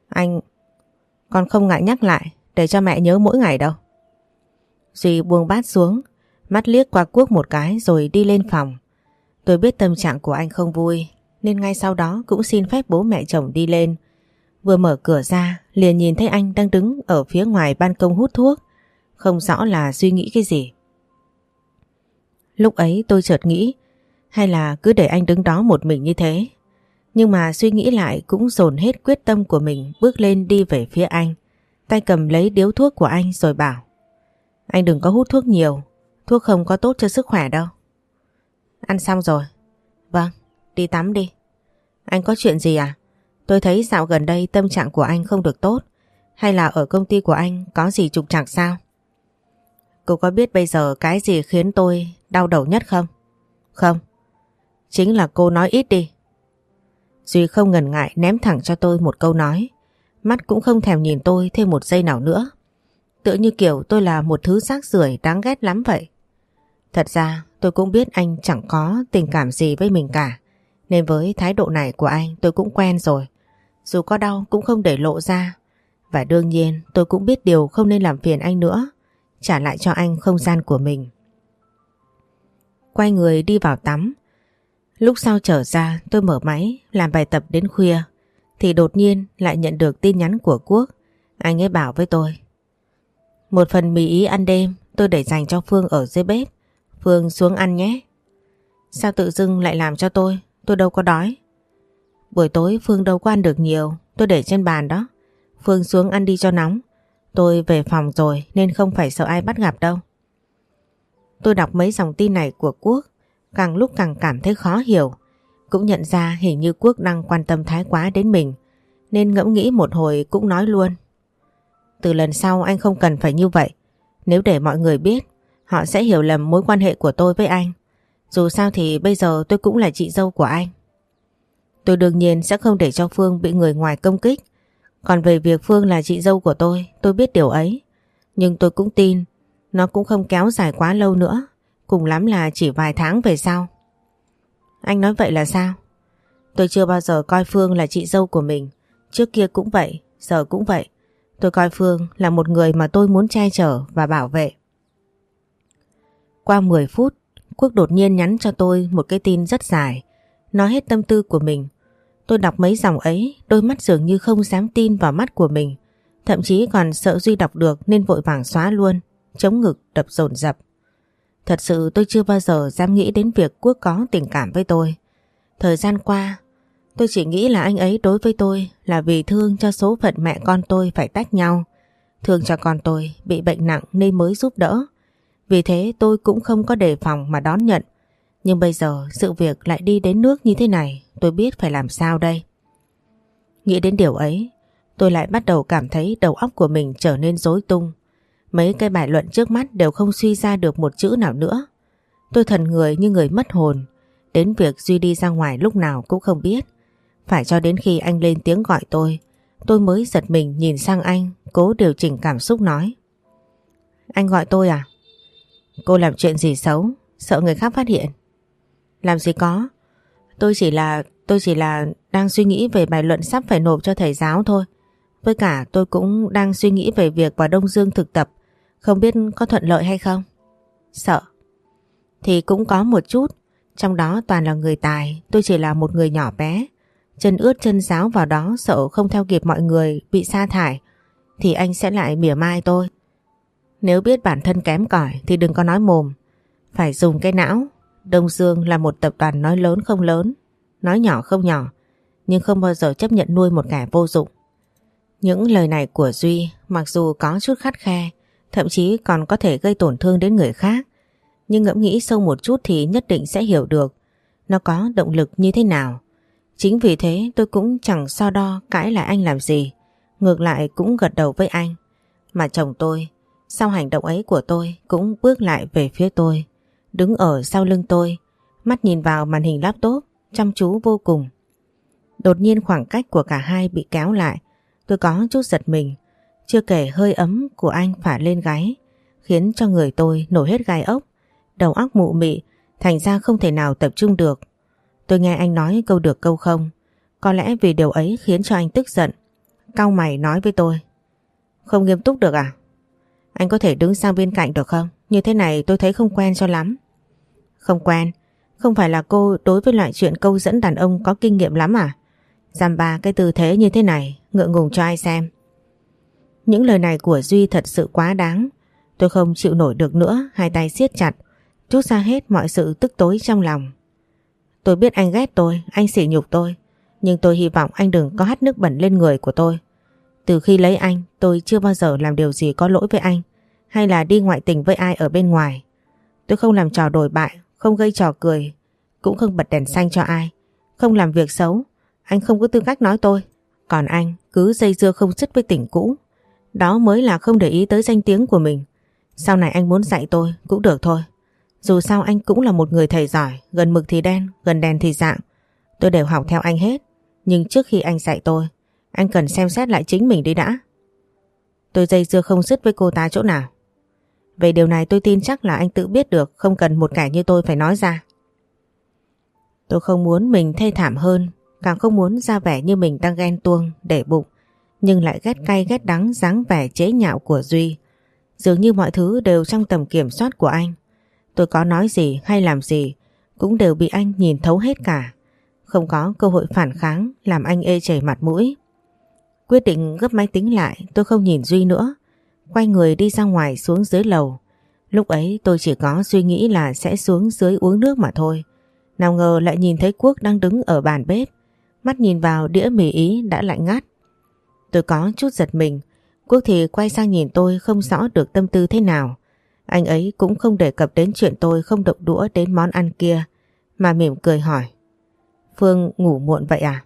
Con không ngại nhắc lại để cho mẹ nhớ mỗi ngày đâu. Duy buông bát xuống, mắt liếc qua Quốc một cái rồi đi lên phòng. Tôi biết tâm trạng của anh không vui nên ngay sau đó cũng xin phép bố mẹ chồng đi lên. Vừa mở cửa ra liền nhìn thấy anh đang đứng ở phía ngoài ban công hút thuốc, không rõ là suy nghĩ cái gì. Lúc ấy tôi chợt nghĩ hay là cứ để anh đứng đó một mình như thế. Nhưng mà suy nghĩ lại cũng dồn hết quyết tâm của mình bước lên đi về phía anh, tay cầm lấy điếu thuốc của anh rồi bảo. Anh đừng có hút thuốc nhiều, thuốc không có tốt cho sức khỏe đâu. Ăn xong rồi. Vâng, đi tắm đi. Anh có chuyện gì à? Tôi thấy dạo gần đây tâm trạng của anh không được tốt. Hay là ở công ty của anh có gì trục trặc sao? Cô có biết bây giờ cái gì khiến tôi đau đầu nhất không? Không. Chính là cô nói ít đi. Duy không ngần ngại ném thẳng cho tôi một câu nói. Mắt cũng không thèm nhìn tôi thêm một giây nào nữa. Tựa như kiểu tôi là một thứ rác rưởi đáng ghét lắm vậy. Thật ra tôi cũng biết anh chẳng có tình cảm gì với mình cả, nên với thái độ này của anh tôi cũng quen rồi. Dù có đau cũng không để lộ ra. Và đương nhiên tôi cũng biết điều không nên làm phiền anh nữa, trả lại cho anh không gian của mình. Quay người đi vào tắm. Lúc sau trở ra tôi mở máy làm bài tập đến khuya thì đột nhiên lại nhận được tin nhắn của Quốc. Anh ấy bảo với tôi. Một phần mì ý ăn đêm tôi để dành cho Phương ở dưới bếp. Phương xuống ăn nhé. Sao tự dưng lại làm cho tôi đâu có đói. Buổi tối Phương đâu có ăn được nhiều, tôi để trên bàn đó. Phương xuống ăn đi cho nóng. Tôi về phòng rồi nên không phải sợ ai bắt gặp đâu. Tôi đọc mấy dòng tin này của Quốc, càng lúc càng cảm thấy khó hiểu. Cũng nhận ra hình như Quốc đang quan tâm thái quá đến mình, nên ngẫm nghĩ một hồi cũng nói luôn. Từ lần sau anh không cần phải như vậy. Nếu để mọi người biết, họ sẽ hiểu lầm mối quan hệ của tôi với anh. Dù sao thì bây giờ tôi cũng là chị dâu của anh. Tôi đương nhiên sẽ không để cho Phương bị người ngoài công kích. Còn về việc Phương là chị dâu của tôi biết điều ấy. Nhưng tôi cũng tin nó cũng không kéo dài quá lâu nữa. Cùng lắm là chỉ vài tháng về sau. Anh nói vậy là sao? Tôi chưa bao giờ coi Phương là chị dâu của mình. Trước kia cũng vậy, Giờ cũng vậy. Tôi coi Phương là một người mà tôi muốn che chở và bảo vệ. Qua 10 phút, Quốc đột nhiên nhắn cho tôi một cái tin rất dài, nói hết tâm tư của mình. Tôi đọc mấy dòng ấy, đôi mắt dường như không dám tin vào mắt của mình. Thậm chí còn sợ Duy đọc được nên vội vàng xóa luôn, chống ngực đập dồn dập. Thật sự tôi chưa bao giờ dám nghĩ đến việc Quốc có tình cảm với tôi. Thời gian qua, tôi chỉ nghĩ là anh ấy đối với tôi là vì thương cho số phận mẹ con tôi phải tách nhau. Thương cho con tôi bị bệnh nặng nên mới giúp đỡ. Vì thế tôi cũng không có đề phòng mà đón nhận. Nhưng bây giờ sự việc lại đi đến nước như thế này, tôi biết phải làm sao đây. Nghĩ đến điều ấy, tôi lại bắt đầu cảm thấy đầu óc của mình trở nên rối tung. Mấy cái bài luận trước mắt đều không suy ra được một chữ nào nữa. Tôi thần người như người mất hồn. Đến việc Duy đi ra ngoài lúc nào cũng không biết. Phải cho đến khi anh lên tiếng gọi tôi mới giật mình nhìn sang anh, cố điều chỉnh cảm xúc nói. Anh gọi tôi à? Cô làm chuyện gì xấu, sợ người khác phát hiện? Làm gì có. Tôi chỉ là đang suy nghĩ về bài luận sắp phải nộp cho thầy giáo thôi. Với cả tôi cũng đang suy nghĩ về việc vào Đông Dương thực tập, không biết có thuận lợi hay không. Sợ? Thì cũng có một chút, trong đó toàn là người tài, tôi chỉ là một người nhỏ bé. Chân ướt chân ráo vào đó, sợ không theo kịp mọi người bị sa thải thì anh sẽ lại mỉa mai tôi. Nếu biết bản thân kém cỏi thì đừng có nói mồm, phải dùng cái não. Đông Dương là một tập đoàn nói lớn không lớn, nói nhỏ không nhỏ, nhưng không bao giờ chấp nhận nuôi một kẻ vô dụng. Những lời này của Duy mặc dù có chút khắt khe, thậm chí còn có thể gây tổn thương đến người khác, nhưng ngẫm nghĩ sâu một chút thì nhất định sẽ hiểu được nó có động lực như thế nào. Chính vì thế tôi cũng chẳng so đo cãi lại anh làm gì, ngược lại cũng gật đầu với anh. Mà chồng tôi, sau hành động ấy của tôi, cũng bước lại về phía tôi, đứng ở sau lưng tôi, mắt nhìn vào màn hình laptop, chăm chú vô cùng. Đột nhiên khoảng cách của cả hai bị kéo lại, tôi có chút giật mình, chưa kể hơi ấm của anh phả lên gáy, khiến cho người tôi nổi hết gai ốc, đầu óc mụ mị, thành ra không thể nào tập trung được. Tôi nghe anh nói câu được câu không, có lẽ vì điều ấy khiến cho anh tức giận. Cau mày nói với tôi. Không nghiêm túc được à? Anh có thể đứng sang bên cạnh được không? Như thế này tôi thấy không quen cho lắm. Không quen? Không phải là cô đối với loại chuyện câu dẫn đàn ông có kinh nghiệm lắm à? Giam ba cái tư thế như thế này, ngượng ngùng cho ai xem? Những lời này của Duy thật sự quá đáng. Tôi không chịu nổi được nữa, hai tay siết chặt, trút ra hết mọi sự tức tối trong lòng. Tôi biết anh ghét tôi, anh sỉ nhục tôi, nhưng tôi hy vọng anh đừng có hắt nước bẩn lên người của tôi. Từ khi lấy anh, tôi chưa bao giờ làm điều gì có lỗi với anh, hay là đi ngoại tình với ai ở bên ngoài. Tôi không làm trò đồi bại, không gây trò cười, cũng không bật đèn xanh cho ai, không làm việc xấu. Anh không có tư cách nói tôi. Còn anh cứ dây dưa không dứt với tình cũ, đó mới là không để ý tới danh tiếng của mình. Sau này anh muốn dạy tôi cũng được thôi. Dù sao anh cũng là một người thầy giỏi, gần mực thì đen, gần đèn thì dạng. Tôi đều học theo anh hết. Nhưng trước khi anh dạy tôi, anh cần xem xét lại chính mình đi đã. Tôi dây dưa không dứt với cô ta chỗ nào? Về điều này tôi tin chắc là anh tự biết được, không cần một kẻ như tôi phải nói ra. Tôi không muốn mình thê thảm hơn, càng không muốn ra vẻ như mình đang ghen tuông, để bụng, nhưng lại ghét cay ghét đắng dáng vẻ chế nhạo của Duy. Dường như mọi thứ đều trong tầm kiểm soát của anh. Tôi có nói gì hay làm gì cũng đều bị anh nhìn thấu hết cả. Không có cơ hội phản kháng làm anh ê chảy mặt mũi. Quyết định gấp máy tính lại, tôi không nhìn Duy nữa, quay người đi ra ngoài xuống dưới lầu. Lúc ấy tôi chỉ có suy nghĩ là sẽ xuống dưới uống nước mà thôi. Nào ngờ lại nhìn thấy Quốc đang đứng ở bàn bếp, mắt nhìn vào đĩa mì Ý đã lạnh ngắt. Tôi có chút giật mình. Quốc thì quay sang nhìn tôi không rõ được tâm tư thế nào. Anh ấy cũng không đề cập đến chuyện tôi không động đũa đến món ăn kia, mà mỉm cười hỏi. Phương ngủ muộn vậy à?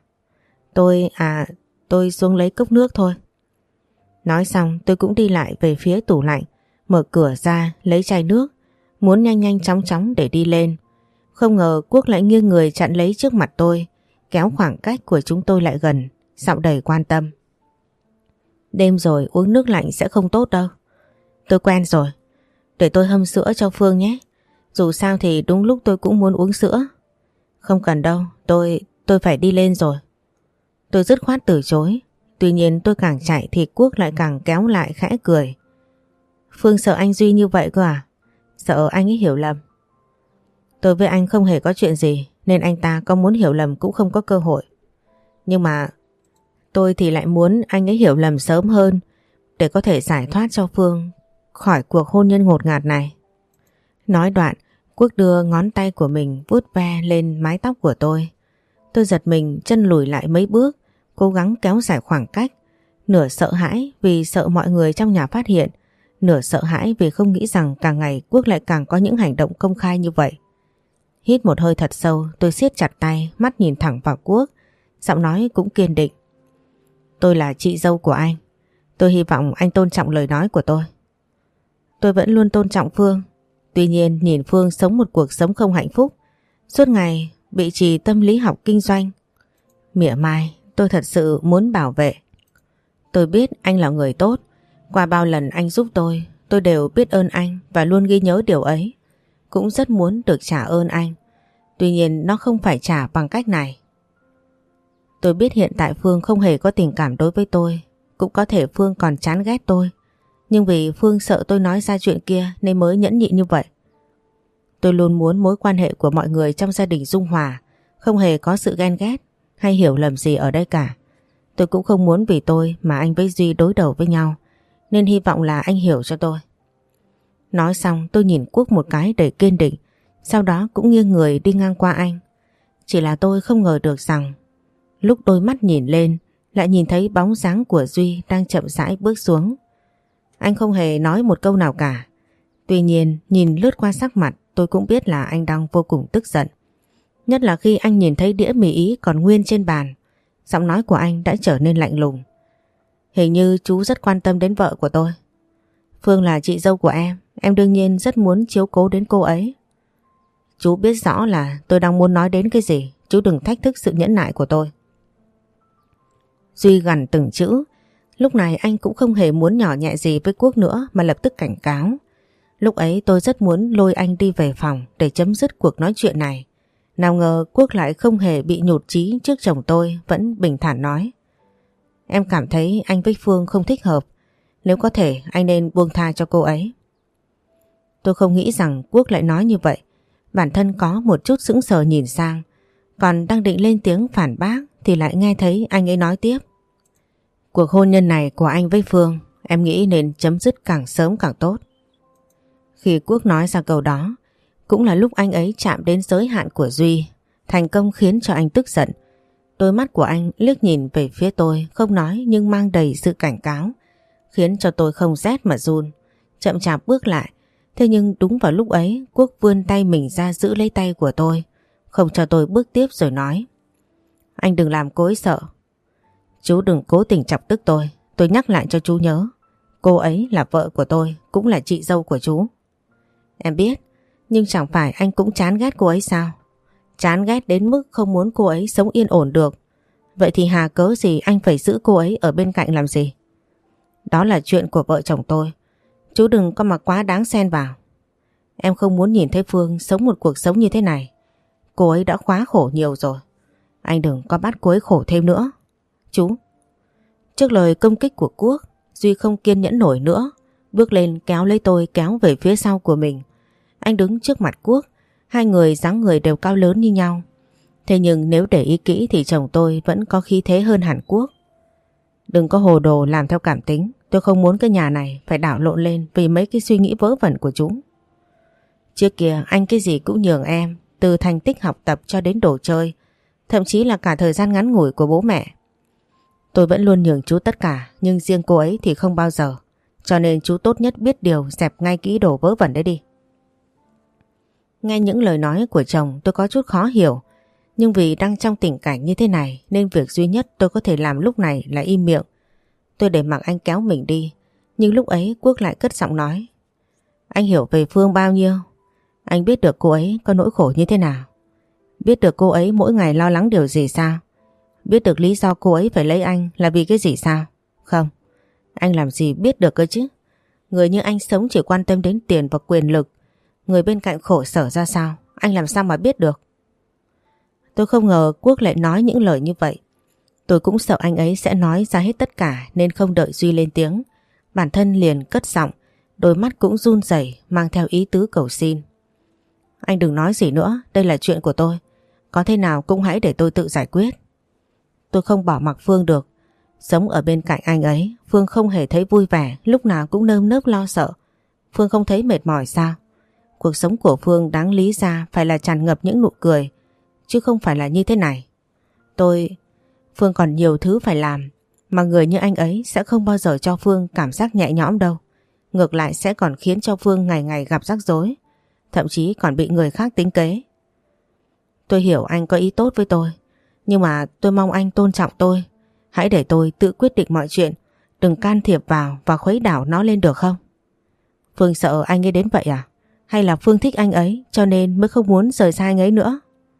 Tôi xuống lấy cốc nước thôi. Nói xong tôi cũng đi lại về phía tủ lạnh, mở cửa ra lấy chai nước, muốn nhanh nhanh chóng chóng để đi lên. Không ngờ Quốc lại nghiêng người chặn lấy trước mặt tôi, kéo khoảng cách của chúng tôi lại gần, giọng đầy quan tâm. Đêm rồi uống nước lạnh sẽ không tốt đâu. Tôi quen rồi. Để tôi hâm sữa cho Phương nhé. Dù sao thì đúng lúc tôi cũng muốn uống sữa. Không cần đâu, tôi phải đi lên rồi. Tôi dứt khoát từ chối. Tuy nhiên tôi càng chạy thì Quốc lại càng kéo lại khẽ cười. Phương sợ anh Duy như vậy cơ à? Sợ anh ấy hiểu lầm. Tôi với anh không hề có chuyện gì nên anh ta có muốn hiểu lầm cũng không có cơ hội. Nhưng mà tôi thì lại muốn anh ấy hiểu lầm sớm hơn để có thể giải thoát cho Phương khỏi cuộc hôn nhân ngột ngạt này. Nói đoạn, Quốc đưa ngón tay của mình vuốt ve lên mái tóc của tôi. Tôi giật mình chân lùi lại mấy bước, cố gắng kéo dài khoảng cách. Nửa sợ hãi vì sợ mọi người trong nhà phát hiện, nửa sợ hãi vì không nghĩ rằng càng ngày Quốc lại càng có những hành động công khai như vậy. Hít một hơi thật sâu, tôi siết chặt tay, mắt nhìn thẳng vào Quốc, giọng nói cũng kiên định. Tôi là chị dâu của anh. Tôi hy vọng anh tôn trọng lời nói của tôi. Tôi vẫn luôn tôn trọng Phương. Tuy nhiên nhìn Phương sống một cuộc sống không hạnh phúc, suốt ngày bị trì tâm lý học kinh doanh, mỉa mai, tôi thật sự muốn bảo vệ. Tôi biết anh là người tốt. Qua bao lần anh giúp tôi đều biết ơn anh và luôn ghi nhớ điều ấy. Cũng rất muốn được trả ơn anh. Tuy nhiên nó không phải trả bằng cách này. Tôi biết hiện tại Phương không hề có tình cảm đối với tôi. Cũng có thể Phương còn chán ghét tôi. Nhưng vì Phương sợ tôi nói ra chuyện kia nên mới nhẫn nhịn như vậy. Tôi luôn muốn mối quan hệ của mọi người trong gia đình dung hòa, không hề có sự ghen ghét hay hiểu lầm gì ở đây cả. Tôi cũng không muốn vì tôi mà anh với Duy đối đầu với nhau, nên hy vọng là anh hiểu cho tôi. Nói xong tôi nhìn Quốc một cái đầy kiên định, sau đó cũng nghiêng người đi ngang qua anh. Chỉ là tôi không ngờ được rằng lúc đôi mắt nhìn lên lại nhìn thấy bóng dáng của Duy đang chậm rãi bước xuống. Anh không hề nói một câu nào cả. Tuy nhiên nhìn lướt qua sắc mặt tôi cũng biết là anh đang vô cùng tức giận. Nhất là khi anh nhìn thấy đĩa mì ý còn nguyên trên bàn, giọng nói của anh đã trở nên lạnh lùng. Hình như chú rất quan tâm đến vợ của tôi. Phương là chị dâu của em đương nhiên rất muốn chiếu cố đến cô ấy. Chú biết rõ là tôi đang muốn nói đến cái gì, chú đừng thách thức sự nhẫn nại của tôi. Duy gằn từng chữ. Lúc này anh cũng không hề muốn nhỏ nhẹ gì với Quốc nữa mà lập tức cảnh cáo. Lúc ấy tôi rất muốn lôi anh đi về phòng để chấm dứt cuộc nói chuyện này. Nào ngờ Quốc lại không hề bị nhụt chí trước chồng tôi, vẫn bình thản nói. Em cảm thấy anh với Phương không thích hợp. Nếu có thể anh nên buông tha cho cô ấy. Tôi không nghĩ rằng Quốc lại nói như vậy. Bản thân có một chút sững sờ nhìn sang, còn đang định lên tiếng phản bác thì lại nghe thấy anh ấy nói tiếp. Cuộc hôn nhân này của anh với Phương em nghĩ nên chấm dứt càng sớm càng tốt. Khi Quốc nói ra câu đó cũng là lúc anh ấy chạm đến giới hạn của Duy, thành công khiến cho anh tức giận. Đôi mắt của anh liếc nhìn về phía tôi, không nói nhưng mang đầy sự cảnh cáo, khiến cho tôi không rét mà run, chậm chạp bước lại. Thế nhưng đúng vào lúc ấy Quốc vươn tay mình ra giữ lấy tay của tôi, không cho tôi bước tiếp rồi nói. Anh đừng làm cô ấy sợ. Chú đừng cố tình chọc tức tôi nhắc lại cho chú nhớ. Cô ấy là vợ của tôi, cũng là chị dâu của chú. Em biết, nhưng chẳng phải anh cũng chán ghét cô ấy sao? Chán ghét đến mức không muốn cô ấy sống yên ổn được. Vậy thì hà cớ gì anh phải giữ cô ấy ở bên cạnh làm gì? Đó là chuyện của vợ chồng tôi. Chú đừng có mà quá đáng xen vào. Em không muốn nhìn thấy Phương sống một cuộc sống như thế này. Cô ấy đã quá khổ nhiều rồi. Anh đừng có bắt cô ấy khổ thêm nữa. Chú. Trước lời công kích của Quốc, Duy không kiên nhẫn nổi nữa, bước lên kéo lấy tôi kéo về phía sau của mình. Anh đứng trước mặt Quốc, hai người dáng người đều cao lớn như nhau. Thế nhưng nếu để ý kỹ thì chồng tôi vẫn có khí thế hơn hẳn Quốc. Đừng có hồ đồ làm theo cảm tính. Tôi không muốn cái nhà này phải đảo lộn lên vì mấy cái suy nghĩ vớ vẩn của chú. Trước kia anh cái gì cũng nhường em, từ thành tích học tập cho đến đồ chơi, thậm chí là cả thời gian ngắn ngủi của bố mẹ. Tôi vẫn luôn nhường chú tất cả, nhưng riêng cô ấy thì không bao giờ. Cho nên chú tốt nhất biết điều, dẹp ngay kỹ đồ vớ vẩn đấy đi. Nghe những lời nói của chồng tôi có chút khó hiểu, nhưng vì đang trong tình cảnh như thế này nên việc duy nhất tôi có thể làm lúc này là im miệng. Tôi để mặc anh kéo mình đi, nhưng lúc ấy Quốc lại cất giọng nói. Anh hiểu về Phương bao nhiêu? Anh biết được cô ấy có nỗi khổ như thế nào? Biết được cô ấy mỗi ngày lo lắng điều gì sao? Biết được lý do cô ấy phải lấy anh là vì cái gì sao? Không, anh làm gì biết được cơ chứ? Người như anh sống chỉ quan tâm đến tiền và quyền lực. Người bên cạnh khổ sở ra sao, anh làm sao mà biết được? Tôi không ngờ Quốc lại nói những lời như vậy. Tôi cũng sợ anh ấy sẽ nói ra hết tất cả nên không đợi Duy lên tiếng. Bản thân liền cất giọng, đôi mắt cũng run rẩy mang theo ý tứ cầu xin. Anh đừng nói gì nữa, đây là chuyện của tôi. Có thế nào cũng hãy để tôi tự giải quyết. Tôi không bỏ mặc Phương được. Sống ở bên cạnh anh ấy, Phương không hề thấy vui vẻ, lúc nào cũng nơm nớp lo sợ. Phương không thấy mệt mỏi sao? Cuộc sống của Phương đáng lý ra phải là tràn ngập những nụ cười, chứ không phải là như thế này. Phương còn nhiều thứ phải làm, mà người như anh ấy sẽ không bao giờ cho Phương cảm giác nhẹ nhõm đâu. Ngược lại sẽ còn khiến cho Phương ngày ngày gặp rắc rối, thậm chí còn bị người khác tính kế. Tôi hiểu anh có ý tốt với tôi, nhưng mà tôi mong anh tôn trọng tôi. Hãy để tôi tự quyết định mọi chuyện, đừng can thiệp vào và khuấy đảo nó lên được không? Phương sợ anh ấy đến vậy à? Hay là Phương thích anh ấy cho nên mới không muốn rời xa anh ấy nữa?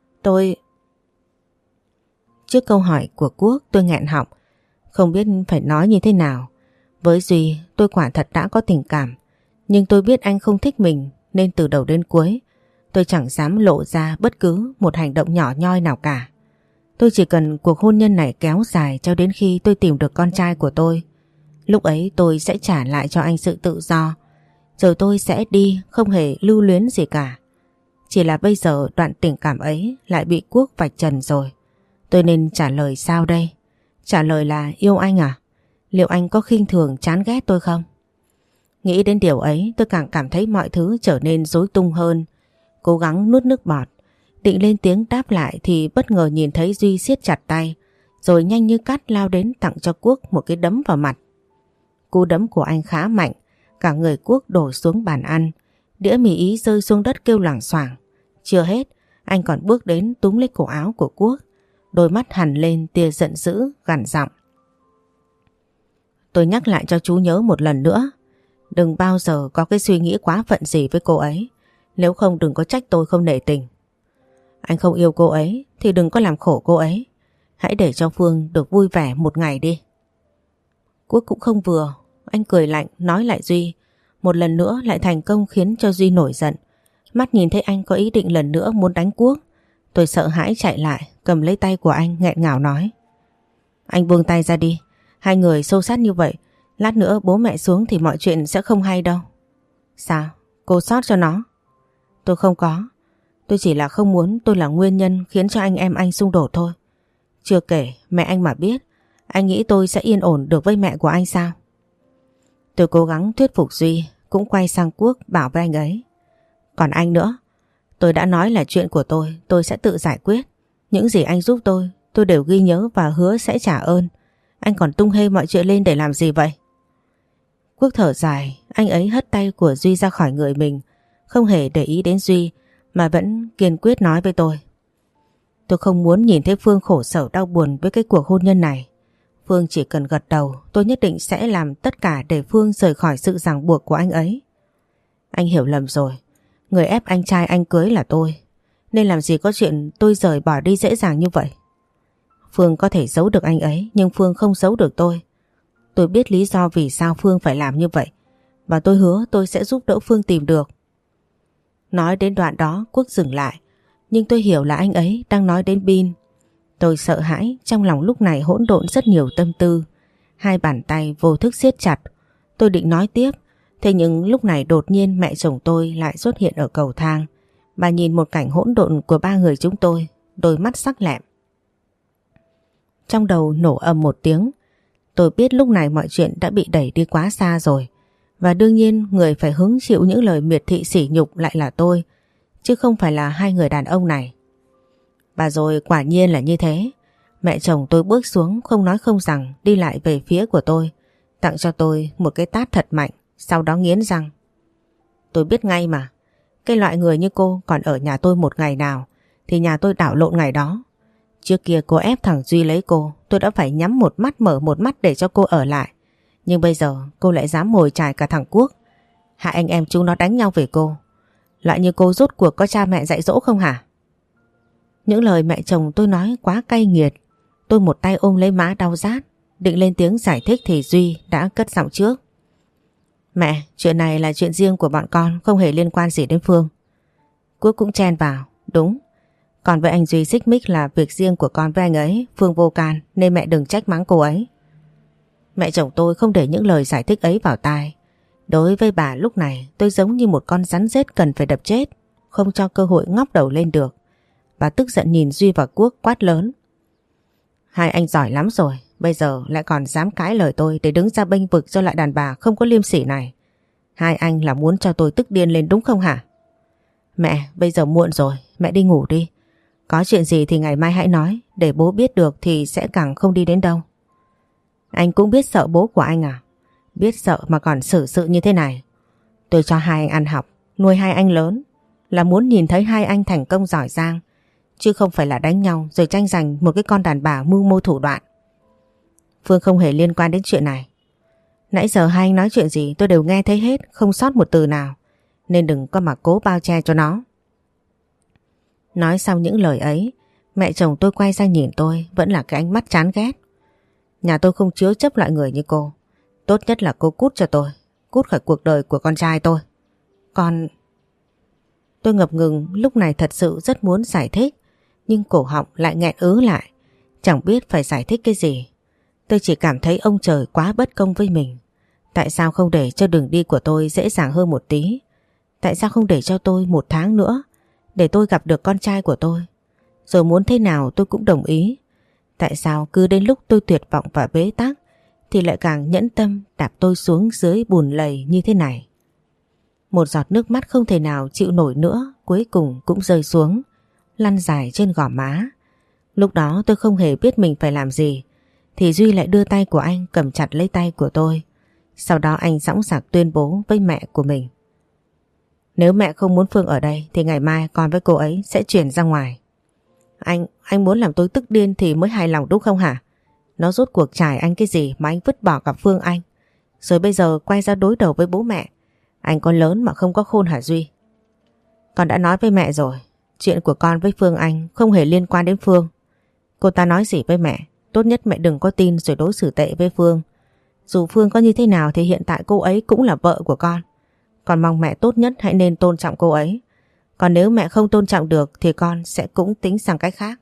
Trước câu hỏi của Quốc tôi nghẹn họng, không biết phải nói như thế nào. Với Duy tôi quả thật đã có tình cảm, nhưng tôi biết anh không thích mình nên từ đầu đến cuối tôi chẳng dám lộ ra bất cứ một hành động nhỏ nhoi nào cả. Tôi chỉ cần cuộc hôn nhân này kéo dài cho đến khi tôi tìm được con trai của tôi. Lúc ấy tôi sẽ trả lại cho anh sự tự do, rồi tôi sẽ đi không hề lưu luyến gì cả. Chỉ là bây giờ đoạn tình cảm ấy lại bị Quốc vạch trần rồi. Tôi nên trả lời sao đây? Trả lời là yêu anh à? Liệu anh có khinh thường chán ghét tôi không? Nghĩ đến điều ấy tôi càng cảm thấy mọi thứ trở nên rối tung hơn. Cố gắng nuốt nước bọt, định lên tiếng đáp lại thì bất ngờ nhìn thấy Duy siết chặt tay, rồi nhanh như cắt lao đến tặng cho Quốc một cái đấm vào mặt. Cú đấm của anh khá mạnh, cả người Quốc đổ xuống bàn ăn, đĩa mì ý rơi xuống đất kêu loảng xoảng. Chưa hết, anh còn bước đến túm lấy cổ áo của Quốc, đôi mắt hằn lên tia giận dữ, gằn giọng. Tôi nhắc lại cho chú nhớ một lần nữa, đừng bao giờ có cái suy nghĩ quá phận gì với cô ấy, nếu không đừng có trách tôi không nể tình. Anh không yêu cô ấy thì đừng có làm khổ cô ấy, hãy để cho Phương được vui vẻ một ngày đi. Quốc cũng không vừa, anh cười lạnh nói lại Duy, một lần nữa lại thành công khiến cho Duy nổi giận. Mắt nhìn thấy anh có ý định lần nữa muốn đánh Quốc, tôi sợ hãi chạy lại cầm lấy tay của anh nghẹn ngào nói. Anh buông tay ra đi, hai người xô xát như vậy, lát nữa bố mẹ xuống thì mọi chuyện sẽ không hay đâu. Sao? Cô sót cho nó? Tôi không có, tôi chỉ là không muốn tôi là nguyên nhân khiến cho anh em anh xung đột thôi. Chưa kể mẹ anh mà biết, anh nghĩ tôi sẽ yên ổn được với mẹ của anh sao? Tôi cố gắng thuyết phục Duy, cũng quay sang Quốc bảo với anh ấy. Còn anh nữa, tôi đã nói là chuyện của tôi sẽ tự giải quyết. Những gì anh giúp tôi đều ghi nhớ và hứa sẽ trả ơn. Anh còn tung hê mọi chuyện lên để làm gì vậy? Quốc thở dài, anh ấy hất tay của Duy ra khỏi người mình, không hề để ý đến Duy mà vẫn kiên quyết nói với tôi. Tôi không muốn nhìn thấy Phương khổ sở đau buồn với cái cuộc hôn nhân này. Phương chỉ cần gật đầu, tôi nhất định sẽ làm tất cả để Phương rời khỏi sự ràng buộc của anh ấy. Anh hiểu lầm rồi, người ép anh trai anh cưới là tôi, nên làm gì có chuyện tôi rời bỏ đi dễ dàng như vậy. Phương có thể giấu được anh ấy, nhưng Phương không giấu được tôi. Tôi biết lý do vì sao Phương phải làm như vậy, và tôi hứa tôi sẽ giúp đỡ Phương tìm được. Nói đến đoạn đó Quốc dừng lại, nhưng tôi hiểu là anh ấy đang nói đến Bin. Tôi sợ hãi, trong lòng lúc này hỗn độn rất nhiều tâm tư. Hai bàn tay vô thức siết chặt. Tôi định nói tiếp, thế nhưng lúc này đột nhiên mẹ chồng tôi lại xuất hiện ở cầu thang. Bà nhìn một cảnh hỗn độn của ba người chúng tôi, đôi mắt sắc lẹm. Trong đầu nổ ầm một tiếng. Tôi biết lúc này mọi chuyện đã bị đẩy đi quá xa rồi. Và đương nhiên người phải hứng chịu những lời miệt thị sỉ nhục lại là tôi, chứ không phải là hai người đàn ông này. Bà rồi quả nhiên là như thế. Mẹ chồng tôi bước xuống không nói không rằng đi lại về phía của tôi, tặng cho tôi một cái tát thật mạnh, sau đó nghiến răng. Tôi biết ngay mà, cái loại người như cô còn ở nhà tôi một ngày nào thì nhà tôi đảo lộn ngày đó. Trước kia cô ép thằng Duy lấy cô, tôi đã phải nhắm một mắt mở một mắt để cho cô ở lại. Nhưng bây giờ cô lại dám mồi chài cả thằng Quốc. Hai anh em chúng nó đánh nhau về cô. Loại như cô rốt cuộc có cha mẹ dạy dỗ không hả? Những lời mẹ chồng tôi nói quá cay nghiệt. Tôi một tay ôm lấy má đau rát, định lên tiếng giải thích thì Duy đã cất giọng trước. Mẹ, chuyện này là chuyện riêng của bọn con, không hề liên quan gì đến Phương. Quốc cũng chen vào. Đúng, Còn với anh Duy xích mích là việc riêng của con với anh ấy, Phương vô can nên mẹ đừng trách mắng cô ấy. Mẹ chồng tôi không để những lời giải thích ấy vào tai. Đối với bà lúc này tôi giống như một con rắn rết cần phải đập chết, không cho cơ hội ngóc đầu lên được. Bà tức giận nhìn Duy và Quốc quát lớn. Hai anh giỏi lắm rồi, bây giờ lại còn dám cãi lời tôi để đứng ra bênh vực cho lại đàn bà không có liêm sỉ này. Hai anh là muốn cho tôi tức điên lên đúng không hả? Mẹ, bây giờ muộn rồi, mẹ đi ngủ đi. Có chuyện gì thì ngày mai hãy nói, để bố biết được thì sẽ càng không đi đến đâu. Anh cũng biết sợ bố của anh à? Biết sợ mà còn xử sự như thế này. Tôi cho hai anh ăn học, nuôi hai anh lớn, là muốn nhìn thấy hai anh thành công giỏi giang, chứ không phải là đánh nhau rồi tranh giành một cái con đàn bà mưu mô thủ đoạn. Phương không hề liên quan đến chuyện này. Nãy giờ hai anh nói chuyện gì tôi đều nghe thấy hết, không sót một từ nào, nên đừng có mà cố bao che cho nó. Nói xong những lời ấy, mẹ chồng tôi quay ra nhìn tôi, vẫn là cái ánh mắt chán ghét. Nhà tôi không chứa chấp loại người như cô. Tốt nhất là cô cút cho tôi, cút khỏi cuộc đời của con trai tôi. Con... Tôi ngập ngừng, lúc này thật sự rất muốn giải thích, nhưng cổ họng lại nghẹn ứ lại, chẳng biết phải giải thích cái gì. Tôi chỉ cảm thấy ông trời quá bất công với mình. Tại sao không để cho đường đi của tôi dễ dàng hơn một tí? Tại sao không để cho tôi 1 tháng nữa để tôi gặp được con trai của tôi? Rồi muốn thế nào tôi cũng đồng ý. Tại sao cứ đến lúc tôi tuyệt vọng và bế tắc thì lại càng nhẫn tâm đạp tôi xuống dưới bùn lầy như thế này? Một giọt nước mắt không thể nào chịu nổi nữa cuối cùng cũng rơi xuống, lăn dài trên gò má. Lúc đó tôi không hề biết mình phải làm gì, thì Duy lại đưa tay của anh cầm chặt lấy tay của tôi. Sau đó anh dõng dạc tuyên bố với mẹ của mình. Nếu mẹ không muốn Phương ở đây thì ngày mai con với cô ấy sẽ chuyển ra ngoài. Anh muốn làm tôi tức điên thì mới hài lòng đúng không hả? Nó rốt cuộc trải anh cái gì mà anh vứt bỏ cả Phương anh, rồi bây giờ quay ra đối đầu với bố mẹ. Anh có lớn mà không có khôn hả Duy? Con đã nói với mẹ rồi, chuyện của con với Phương anh không hề liên quan đến Phương. Cô ta nói gì với mẹ, tốt nhất mẹ đừng có tin rồi đối xử tệ với Phương. Dù Phương có như thế nào thì hiện tại cô ấy cũng là vợ của con. Con mong mẹ tốt nhất hãy nên tôn trọng cô ấy. Còn nếu mẹ không tôn trọng được thì con sẽ cũng tính sang cách khác.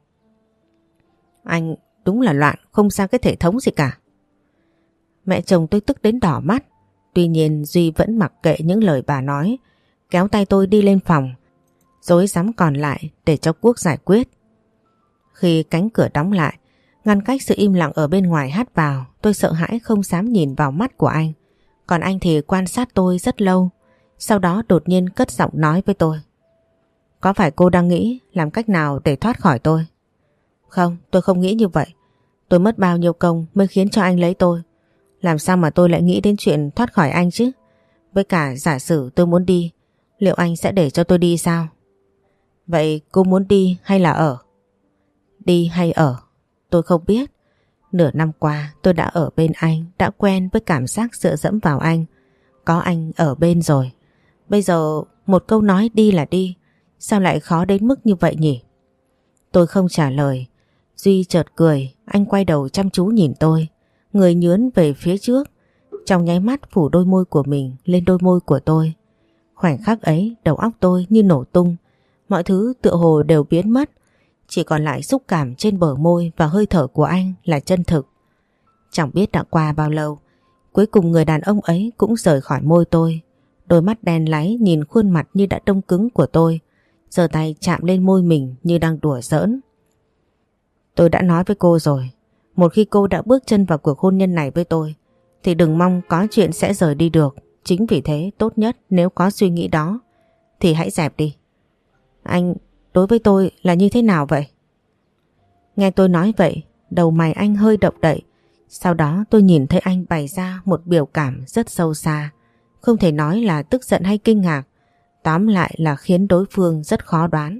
Anh đúng là loạn, không sang cái thể thống gì cả. Mẹ chồng tôi tức đến đỏ mắt. Tuy nhiên Duy vẫn mặc kệ những lời bà nói, kéo tay tôi đi lên phòng, rối rắm còn lại để cho Quốc giải quyết. Khi cánh cửa đóng lại, ngăn cách sự im lặng ở bên ngoài hắt vào, tôi sợ hãi không dám nhìn vào mắt của anh. Còn anh thì quan sát tôi rất lâu, sau đó đột nhiên cất giọng nói với tôi. Có phải cô đang nghĩ làm cách nào để thoát khỏi tôi? Không, tôi không nghĩ như vậy. Tôi mất bao nhiêu công mới khiến cho anh lấy tôi. Làm sao mà tôi lại nghĩ đến chuyện thoát khỏi anh chứ? Với cả giả sử tôi muốn đi, liệu anh sẽ để cho tôi đi sao? Vậy cô muốn đi hay là ở? Đi hay ở? Tôi không biết. Nửa năm qua tôi đã ở bên anh, đã quen với cảm giác dựa dẫm vào anh. Có anh ở bên rồi. Bây giờ một câu nói đi là đi, sao lại khó đến mức như vậy nhỉ? Tôi không trả lời. Duy chợt cười, anh quay đầu chăm chú nhìn tôi, người nhướn về phía trước, trong nháy mắt phủ đôi môi của mình lên đôi môi của tôi. Khoảnh khắc ấy đầu óc tôi như nổ tung, mọi thứ tựa hồ đều biến mất, chỉ còn lại xúc cảm trên bờ môi và hơi thở của anh là chân thực. Chẳng biết đã qua bao lâu, cuối cùng người đàn ông ấy cũng rời khỏi môi tôi. Đôi mắt đen láy nhìn khuôn mặt như đã đông cứng của tôi, giơ tay chạm lên môi mình như đang đùa giỡn. Tôi đã nói với cô rồi, một khi cô đã bước chân vào cuộc hôn nhân này với tôi thì đừng mong có chuyện sẽ rời đi được. Chính vì thế tốt nhất nếu có suy nghĩ đó thì hãy dẹp đi. Anh đối với tôi là như thế nào vậy? Nghe tôi nói vậy, đầu mày anh hơi động đậy. Sau đó tôi nhìn thấy anh bày ra một biểu cảm rất sâu xa, không thể nói là tức giận hay kinh ngạc, tóm lại là khiến đối phương rất khó đoán.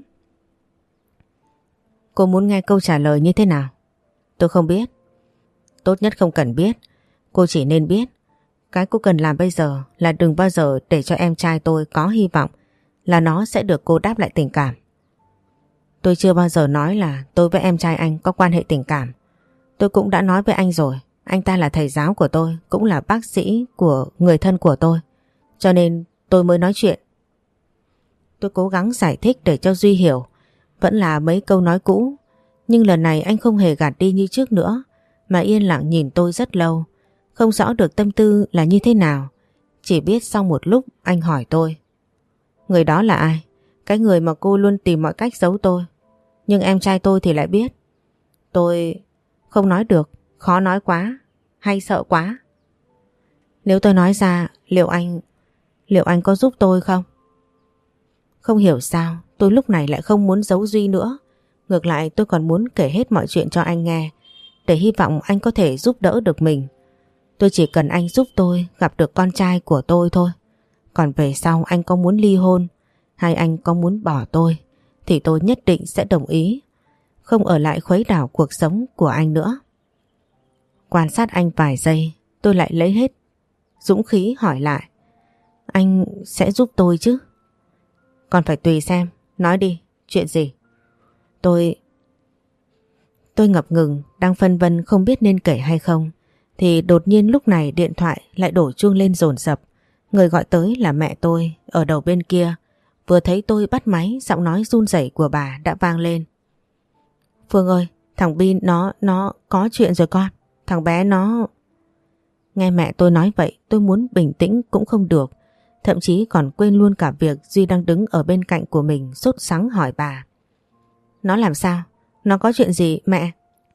Cô muốn nghe câu trả lời như thế nào? Tôi không biết. Tốt nhất không cần biết. Cô chỉ nên biết cái cô cần làm bây giờ là đừng bao giờ để cho em trai tôi có hy vọng là nó sẽ được cô đáp lại tình cảm. Tôi chưa bao giờ nói là tôi với em trai anh có quan hệ tình cảm. Tôi cũng đã nói với anh rồi, anh ta là thầy giáo của tôi, cũng là bác sĩ của người thân của tôi, cho nên tôi mới nói chuyện. Tôi cố gắng giải thích để cho Duy hiểu, Vẫn là mấy câu nói cũ, nhưng lần này anh không hề gạt đi như trước nữa, mà yên lặng nhìn tôi rất lâu. Không rõ được tâm tư là như thế nào. Chỉ biết sau một lúc anh hỏi tôi: người đó là ai? Cái người mà cô luôn tìm mọi cách giấu tôi. Nhưng em trai tôi thì lại biết. Tôi không nói được, khó nói quá, hay sợ quá. Nếu tôi nói ra, liệu anh có giúp tôi không? Không hiểu sao tôi lúc này lại không muốn giấu Duy nữa. Ngược lại tôi còn muốn kể hết mọi chuyện cho anh nghe, để hy vọng anh có thể giúp đỡ được mình. Tôi chỉ cần anh giúp tôi gặp được con trai của tôi thôi. Còn về sau anh có muốn ly hôn hay anh có muốn bỏ tôi thì tôi nhất định sẽ đồng ý, không ở lại khuấy đảo cuộc sống của anh nữa. Quan sát anh vài giây, tôi lại lấy hết dũng khí hỏi lại: anh sẽ giúp tôi chứ? Còn phải tùy xem, nói đi, chuyện gì? Tôi ngập ngừng, đang phân vân không biết nên kể hay không, thì đột nhiên lúc này điện thoại lại đổ chuông lên dồn dập. Người gọi tới là mẹ tôi ở đầu bên kia. Vừa thấy tôi bắt máy, giọng nói run rẩy của bà đã vang lên: Phương ơi, thằng Bin nó có chuyện rồi con. Thằng bé nó... Nghe mẹ tôi nói vậy, tôi muốn bình tĩnh cũng không được. Thậm chí còn quên luôn cả việc Duy đang đứng ở bên cạnh của mình sốt sắng hỏi bà: nó làm sao? Nó có chuyện gì mẹ?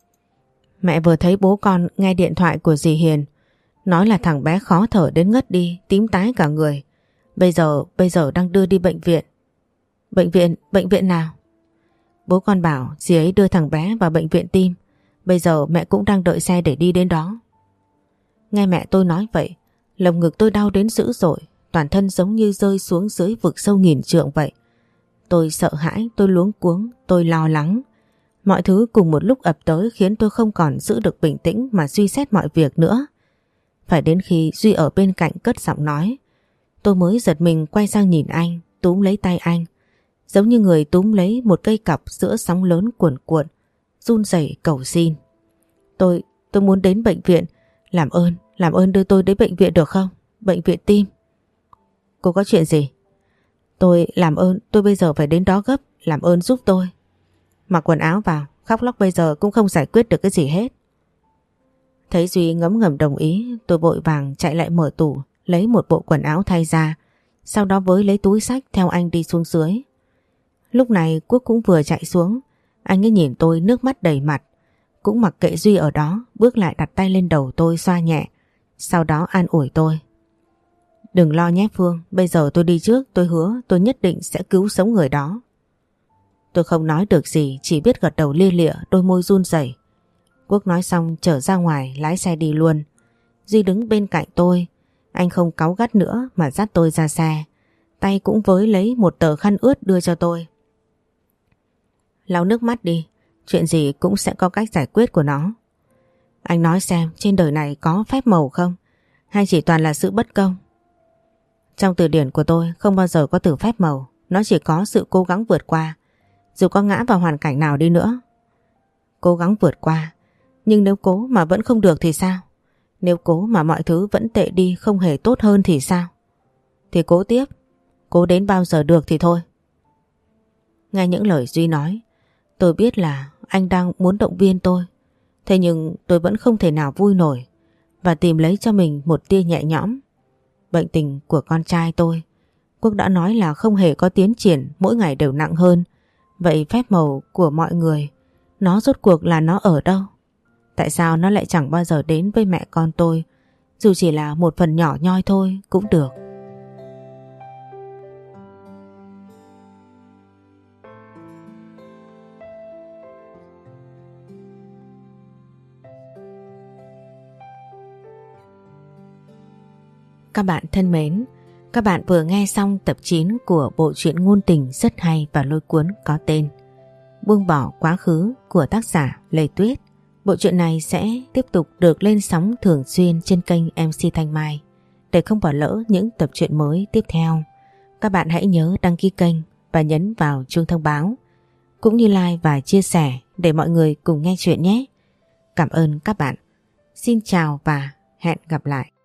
Mẹ vừa thấy bố con nghe điện thoại của dì Hiền, nói là thằng bé khó thở đến ngất đi, tím tái cả người. Bây giờ đang đưa đi bệnh viện. Bệnh viện nào? Bố con bảo dì ấy đưa thằng bé vào bệnh viện tim. Bây giờ mẹ cũng đang đợi xe để đi đến đó. Nghe mẹ tôi nói vậy, lồng ngực tôi đau đến dữ dội, toàn thân giống như rơi xuống dưới vực sâu nghìn trượng vậy. Tôi sợ hãi, tôi luống cuống, tôi lo lắng. Mọi thứ cùng một lúc ập tới khiến tôi không còn giữ được bình tĩnh mà suy xét mọi việc nữa. Phải đến khi Duy ở bên cạnh cất giọng nói, tôi mới giật mình quay sang nhìn anh, túm lấy tay anh, giống như người túm lấy một cây cọc giữa sóng lớn cuồn cuộn, run rẩy cầu xin. Tôi muốn đến bệnh viện, làm ơn đưa tôi đến bệnh viện được không? Bệnh viện tim. Cô có chuyện gì? Làm ơn, tôi bây giờ phải đến đó gấp, làm ơn giúp tôi. Mặc quần áo vào, khóc lóc bây giờ cũng không giải quyết được cái gì hết. Thấy Duy ngấm ngầm đồng ý, tôi vội vàng chạy lại mở tủ, lấy một bộ quần áo thay ra, sau đó với lấy túi xách theo anh đi xuống dưới. Lúc này Quốc cũng vừa chạy xuống, anh ấy nhìn tôi nước mắt đầy mặt, cũng mặc kệ Duy ở đó, bước lại đặt tay lên đầu tôi xoa nhẹ, sau đó an ủi tôi: đừng lo nhé Phương, bây giờ tôi đi trước, tôi hứa tôi nhất định sẽ cứu sống người đó. Tôi không nói được gì, chỉ biết gật đầu lia lịa, đôi môi run rẩy. Quốc nói xong trở ra ngoài lái xe đi luôn. Duy đứng bên cạnh tôi, anh không cáu gắt nữa mà dắt tôi ra xe, tay cũng với lấy một tờ khăn ướt đưa cho tôi. Lau nước mắt đi, chuyện gì cũng sẽ có cách giải quyết của nó. Anh nói xem trên đời này có phép màu không? Hay chỉ toàn là sự bất công? Trong từ điển của tôi không bao giờ có từ phép màu, nó chỉ có sự cố gắng vượt qua, dù có ngã vào hoàn cảnh nào đi nữa. Cố gắng vượt qua, nhưng nếu cố mà vẫn không được thì sao? Nếu cố mà mọi thứ vẫn tệ đi, không hề tốt hơn thì sao? Thì cố tiếp, cố đến bao giờ được thì thôi. Nghe những lời Duy nói, tôi biết là anh đang muốn động viên tôi. Thế nhưng tôi vẫn không thể nào vui nổi và tìm lấy cho mình một tia nhẹ nhõm. Bệnh tình của con trai tôi, Quốc đã nói là không hề có tiến triển, mỗi ngày đều nặng hơn. Vậy phép màu của mọi người, nó rốt cuộc là nó ở đâu? Tại sao nó lại chẳng bao giờ đến với mẹ con tôi, dù chỉ là một phần nhỏ nhoi thôi cũng được. Các bạn thân mến, các bạn vừa nghe xong tập 9 của bộ truyện ngôn tình rất hay và lôi cuốn có tên Buông bỏ quá khứ của tác giả Lê Tuyết. Bộ truyện này sẽ tiếp tục được lên sóng thường xuyên trên kênh MC Thanh Mai. Để không bỏ lỡ những tập truyện mới tiếp theo, các bạn hãy nhớ đăng ký kênh và nhấn vào chuông thông báo, cũng như like và chia sẻ để mọi người cùng nghe chuyện nhé. Cảm ơn các bạn. Xin chào và hẹn gặp lại.